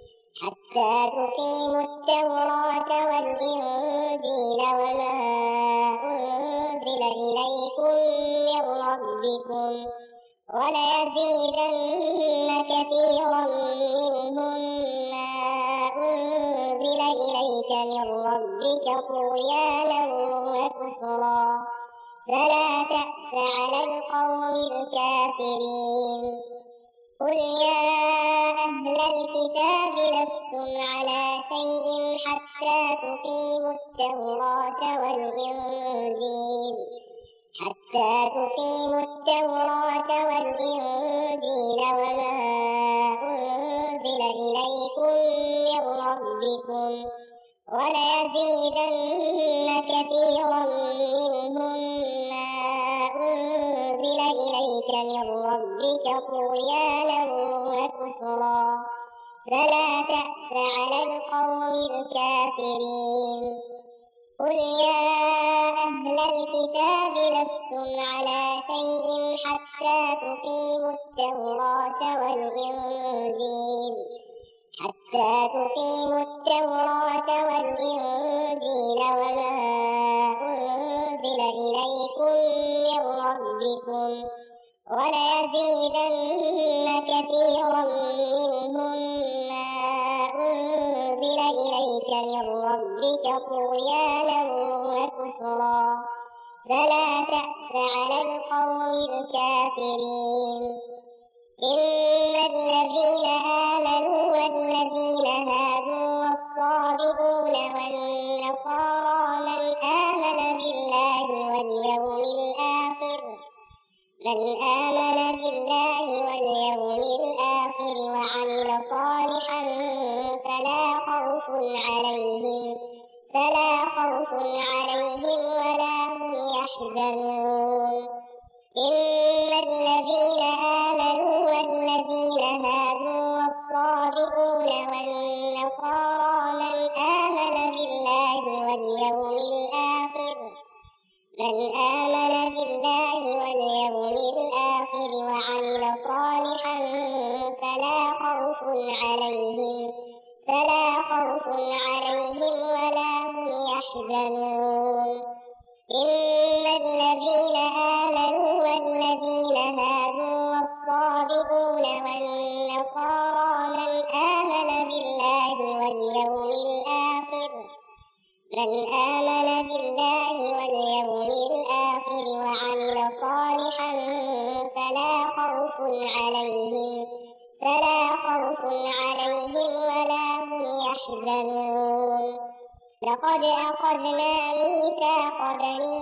وما أنزل إليكم من ربكم وليزيدن كثيرا منهم ما أنزل إليك من ربك طغيانا وكفرا فلا تأس على القوم الكافرين قل يا أهل الكتاب لستم على شيء حتى تقيموا التوراة والإنجيل وما أنزل إليكم من ربكم وليزيدن كثيرا منهم ما أنزل إليك من ربك طغيانا وكفرا فلا تأس على القوم الكافرين قل يا أهل الكتاب لستم على شيء حتى تقيموا التوراة والإنجيل وما أنزل إليكم من ربكم وليزيدن كثيرا منهم ما أنزل إليك من ربك طغيانا وكفرا فلا تأس على القوم الكافرين إن الذين آمنوا والذين هادوا والصابئون والنصارى من آمن بالله واليوم الآخر وعمل صالحا فلا خوف عليهم ولا هم يحزنون إن الذين وعمل صالحا فلا خوف عليهم ولا هم يحزنون إن الذين آمنوا والذين هادوا والصابئون والنصارى من آمن بالله واليوم الآخر وعمل صالحا فلا خوف عليهم ولا هم يحزنون لقد أخذنا ميثاق بني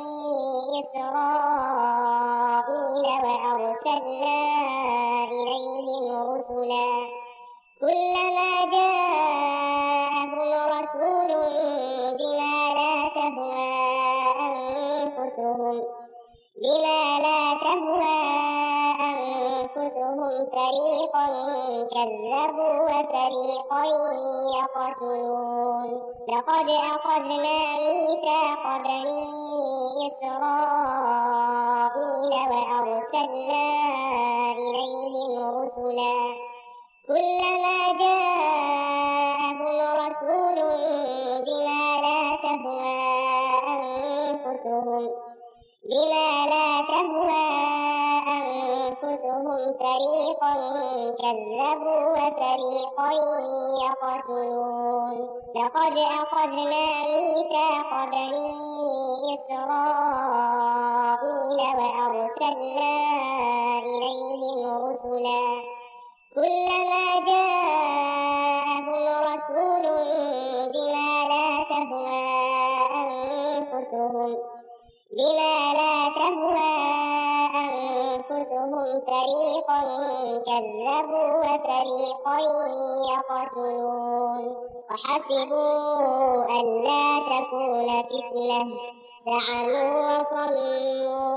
إسرائيل وأرسلنا إليهم رسلا كلما جاءهم رسول بما لا تهوى أنفسهم فريقا كذبوا وفريقا يقتلون لقد أخذنا ميثاق بني إسرائيل وأرسلنا إليهم رسلا كلما جاءهم رسول بما لا تهوى أنفسهم فريقا كذبوا وفريقا يقتلون لقد أخذنا ميثاق بني إسرائيل وأرسلنا إليهم رسلا كلما جاءهم رسول بما لا تهوى أنفسهم فريقا كذبوا وفريقا يقتلون وحسبوا ألا تكون فتنة فعموا وصموا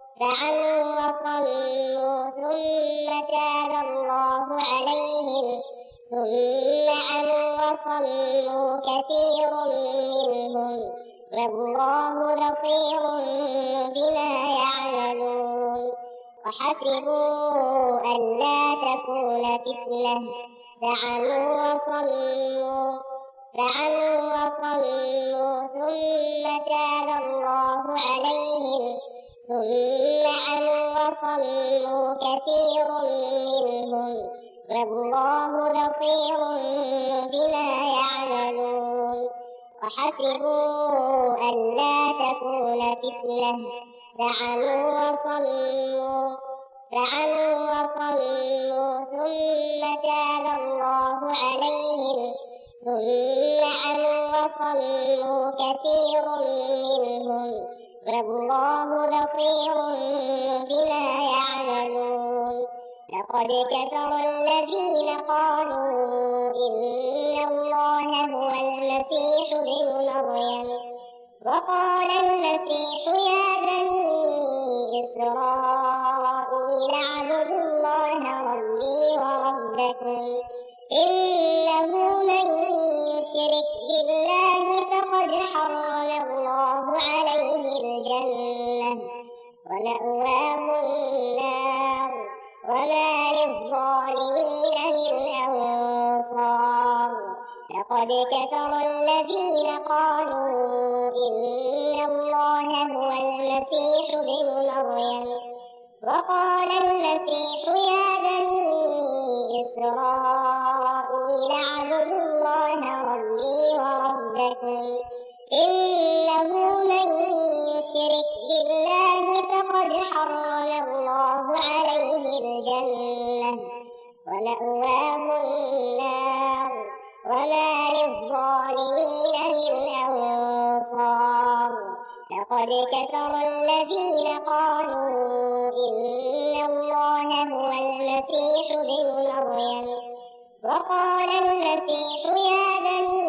ثم تاب الله عليهم ثم عموا وصموا كثير منهم والله بصير بما يعملون وحسبوا ألا تكون فتنة فعموا وصموا ثم تاب الله عليهم ثم عموا وصموا كثير منهم والله بصير بما يعملون وحسبوا ألا تكون فتنة فعموا وصموا ثم تاب الله عليهم ثم عموا وصموا كثير منهم والله بصير بما يعملون لقد كفر الذين قالوا إن الله هو المسيح ابن مريم وقال المسيح يا بني إسرائيل اعبدوا الله ربي وربكم إنه من يشرك بالله فقد حرم الله عليه الجنة ومأواه النار وما للظالمين من أنصار لقد كفر الذين قالوا إن الله هو المسيح ابن مريم وقال المسيح يا بني إسرائيل اعبدوا الله ربي وربكم إنه من يشرك بالله فقد حرم الله عليه الجنة ومأواه النار وما للظالمين من أنصار لقد كفر الذين قالوا إن الله هو المسيح ابن مريم وقال المسيح يا بني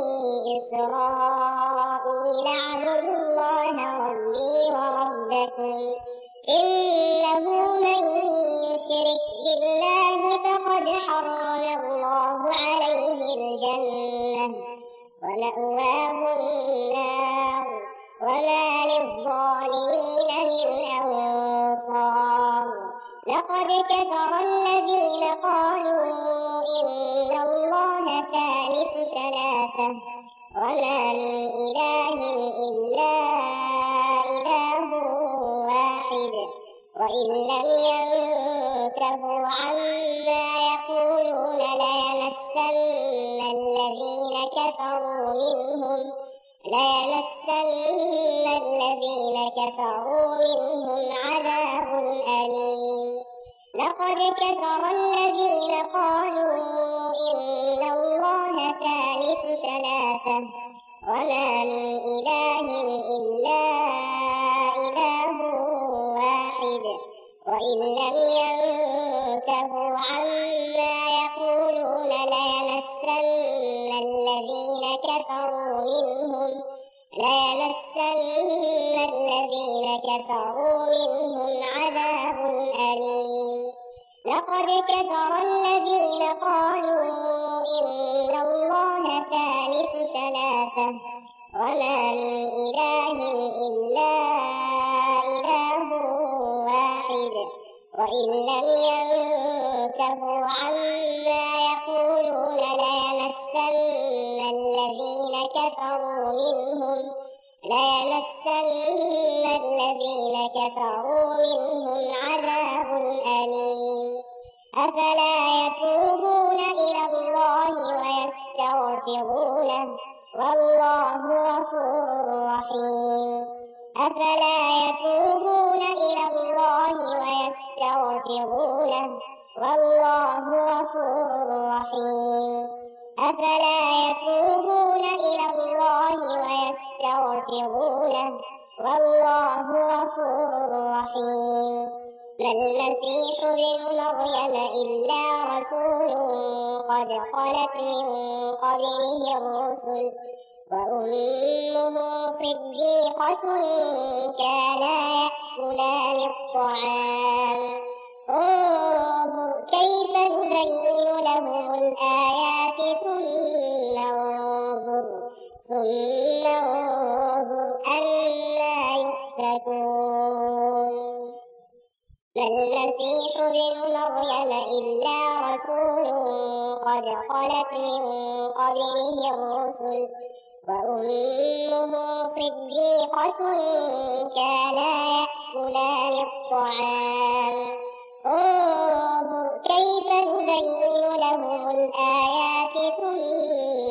إسرائيل اعبدوا الله ربي وربكم إنه من يشرك بالله فقد حرم الله عليه الجنة ومأواه النار وما للظالمين من أنصار لقد كفر الذين قالوا إن الله ثالث ثلاثة وما من إله إلا إله واحد وإن لم ينتهوا عما يقولون ليمسن الذين كفروا منهم عذاب أليم. لقد كفر الذين قالوا إن الله ثالث ثلاثة وما من إله إلا إله واحد وإن لم ينتهوا عما يقولون ليمسن الذين كفروا منهم عذاب أليم. لقد كفر الذين قالوا إن الله ثالث ثلاثة وما من إله إلا إله واحد وإن لم ينتهوا عما يقولون ليمسن الذين كفروا منهم عذاب أليم. أفلا يتوبون إلى الله ويستغفرونه والله غفور رحيم. أفلا يتوبون إلى الله ويستغفرونه والله غفور رحيم. أفلا يتوبون إلى الله ويستغفرونه والله غفور رحيم. ما المسيح ابن مريم إلا رسول قد خلت من قبله الرسل وأمه صديقة كانا يأكلان الطعام. انظر كيف نبين لهم الآيات ثم انظر أنى يؤفكون. ما المسيح ابن مريم إلا رسول قد خلت من قبله الرسل وأمه صديقة كانا يأكلان الطعام. انظر كيف نبين لهم الآيات ثم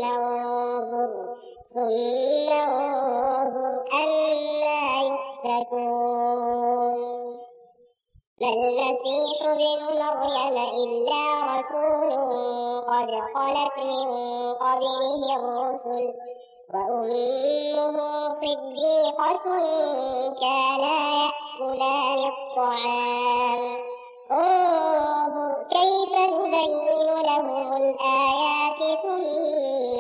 انظر أنى يؤفكون. ما المسيح ابن مريم إلا رسول قد خلت من قبله الرسل وأمه صديقة كانا يأكلان الطعام. انظر كيف نبين لهم الآيات ثم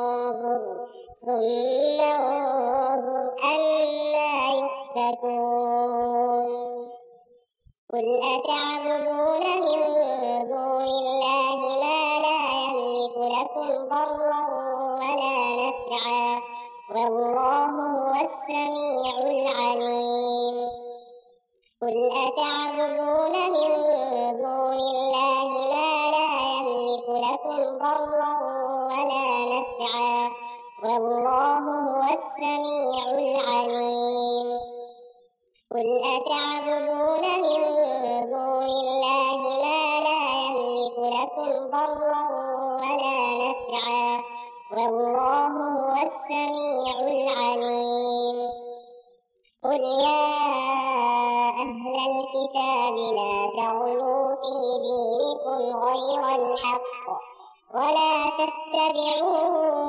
انظر أنى يؤفكون. قل أتعبدون من دون الله ما لا يملك لكم ضرا ولا نفعا والله هو السميع العليم. قل أتعبدون من دون الله ما لا يملك لكم ضرا ولا نفعا والله هو السميع العليم. قل أتعبدون من دون الله ما لا يملك لكم ضرا ولا نفعا والله هو السميع العليم. قل يا أهل الكتاب لا تغلوا في دينكم غير الحق ولا تتبعوا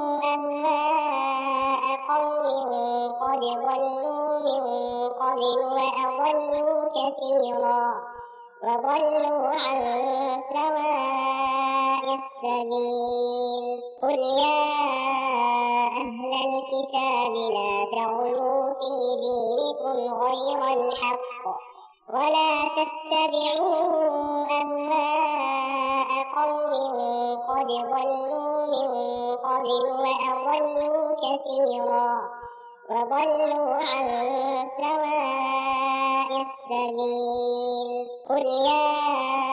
أهواء قوم قد ضلوا من قبل وأضلوا كثيرا وضلوا عن سواء السبيل. قل يا أهل الكتاب لا تغلوا في دينكم غير الحق ولا تتبعوا أهواء قوم قد ضلوا من قبل وأضلوا كثيرا وضلوا عن سواء السبيل. قل يا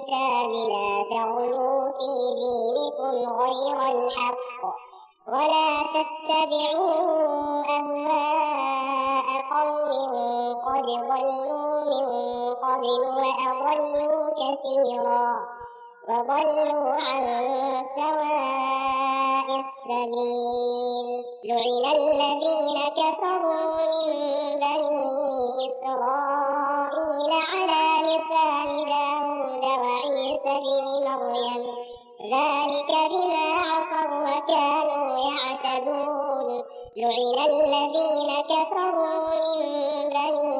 الكتاب لا تغلوا في دينكم غير الحق ولا تتبعوا أهواء قوم قد ضلوا من قبل وأضلوا كثيرا وضلوا عن سواء السبيل. لعن الذين كفروا من بني إسرائيل على لسان داود وعيسى بن مريم ذلك بما عصوا وكانوا يعتدون. لعن الذين كفروا من بني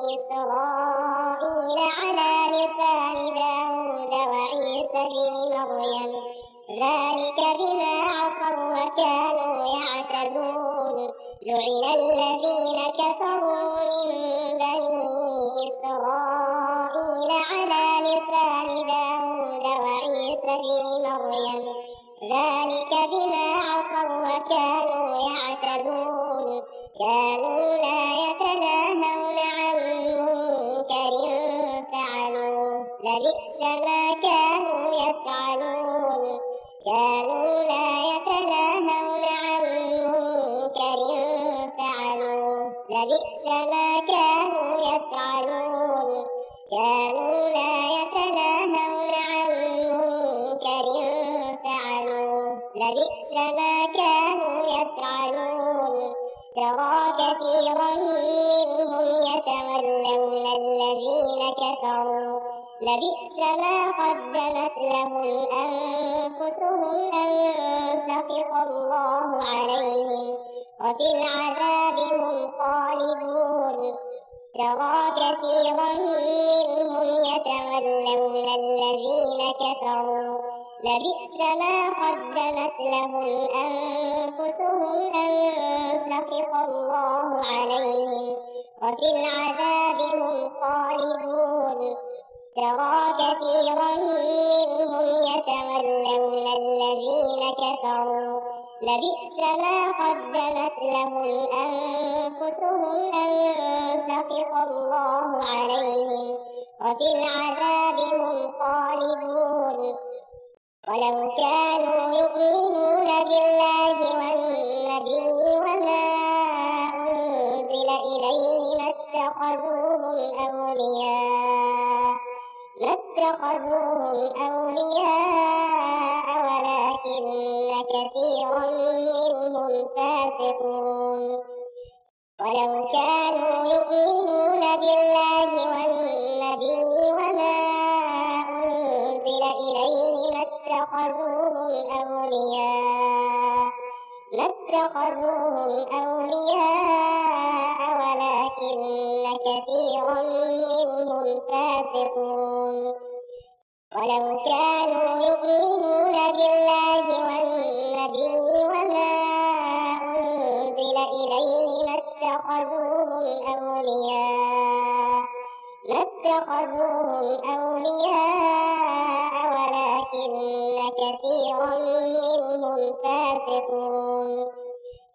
إسرائيل على لسان داود وعيسى بن مريم ذلك بما عصوا وكانوا يعتدون. لعن الذين كفروا من بني إسرائيل على لسان داود وعيسى بن مريم ذلك بما عصوا وكانوا يعتدون. كانوا لا يتناهون عن منكر فعلوه لبئس ما كانوا يفعلون. كانوا لا يتناهون عن منكر فعلوه لبئس ما كانوا يفعلون. كانوا لا يتناهون عن منكر فعلوه لبئس ما كانوا يفعلون. ترى كثيرا منهم يتولون الذين كفروا لبئس ما قدمت لهم أنفسهم أن سخط الله عليهم وفي العذاب هم خالدون. ترى كثيرا منهم يتولون الذين كفروا لبئس ما قدمت لهم أنفسهم أن سخط الله عليهم وفي العذاب هم خالدون. ترى كثيرا منهم يتولون الذين كفروا لبئس ما قدمت لهم أنفسهم أن سخط الله عليهم وفي العذاب هم خالدون. ولو كانوا يؤمنون بالله والنبي وما أنزل إليه ما اتخذوهم أولياء ولكن كثيرا منهم فاسقون. ولو كانوا يؤمنون بالله والنبي وما أنزل إليه ما اتخذوهم أولياء ولكن كثيرا منهم فاسقون. ولو كانوا يؤمنون بالله والنبي وما أنزل إليه ما اتخذوهم أولياء ولكن كثيرا منهم فاسقون.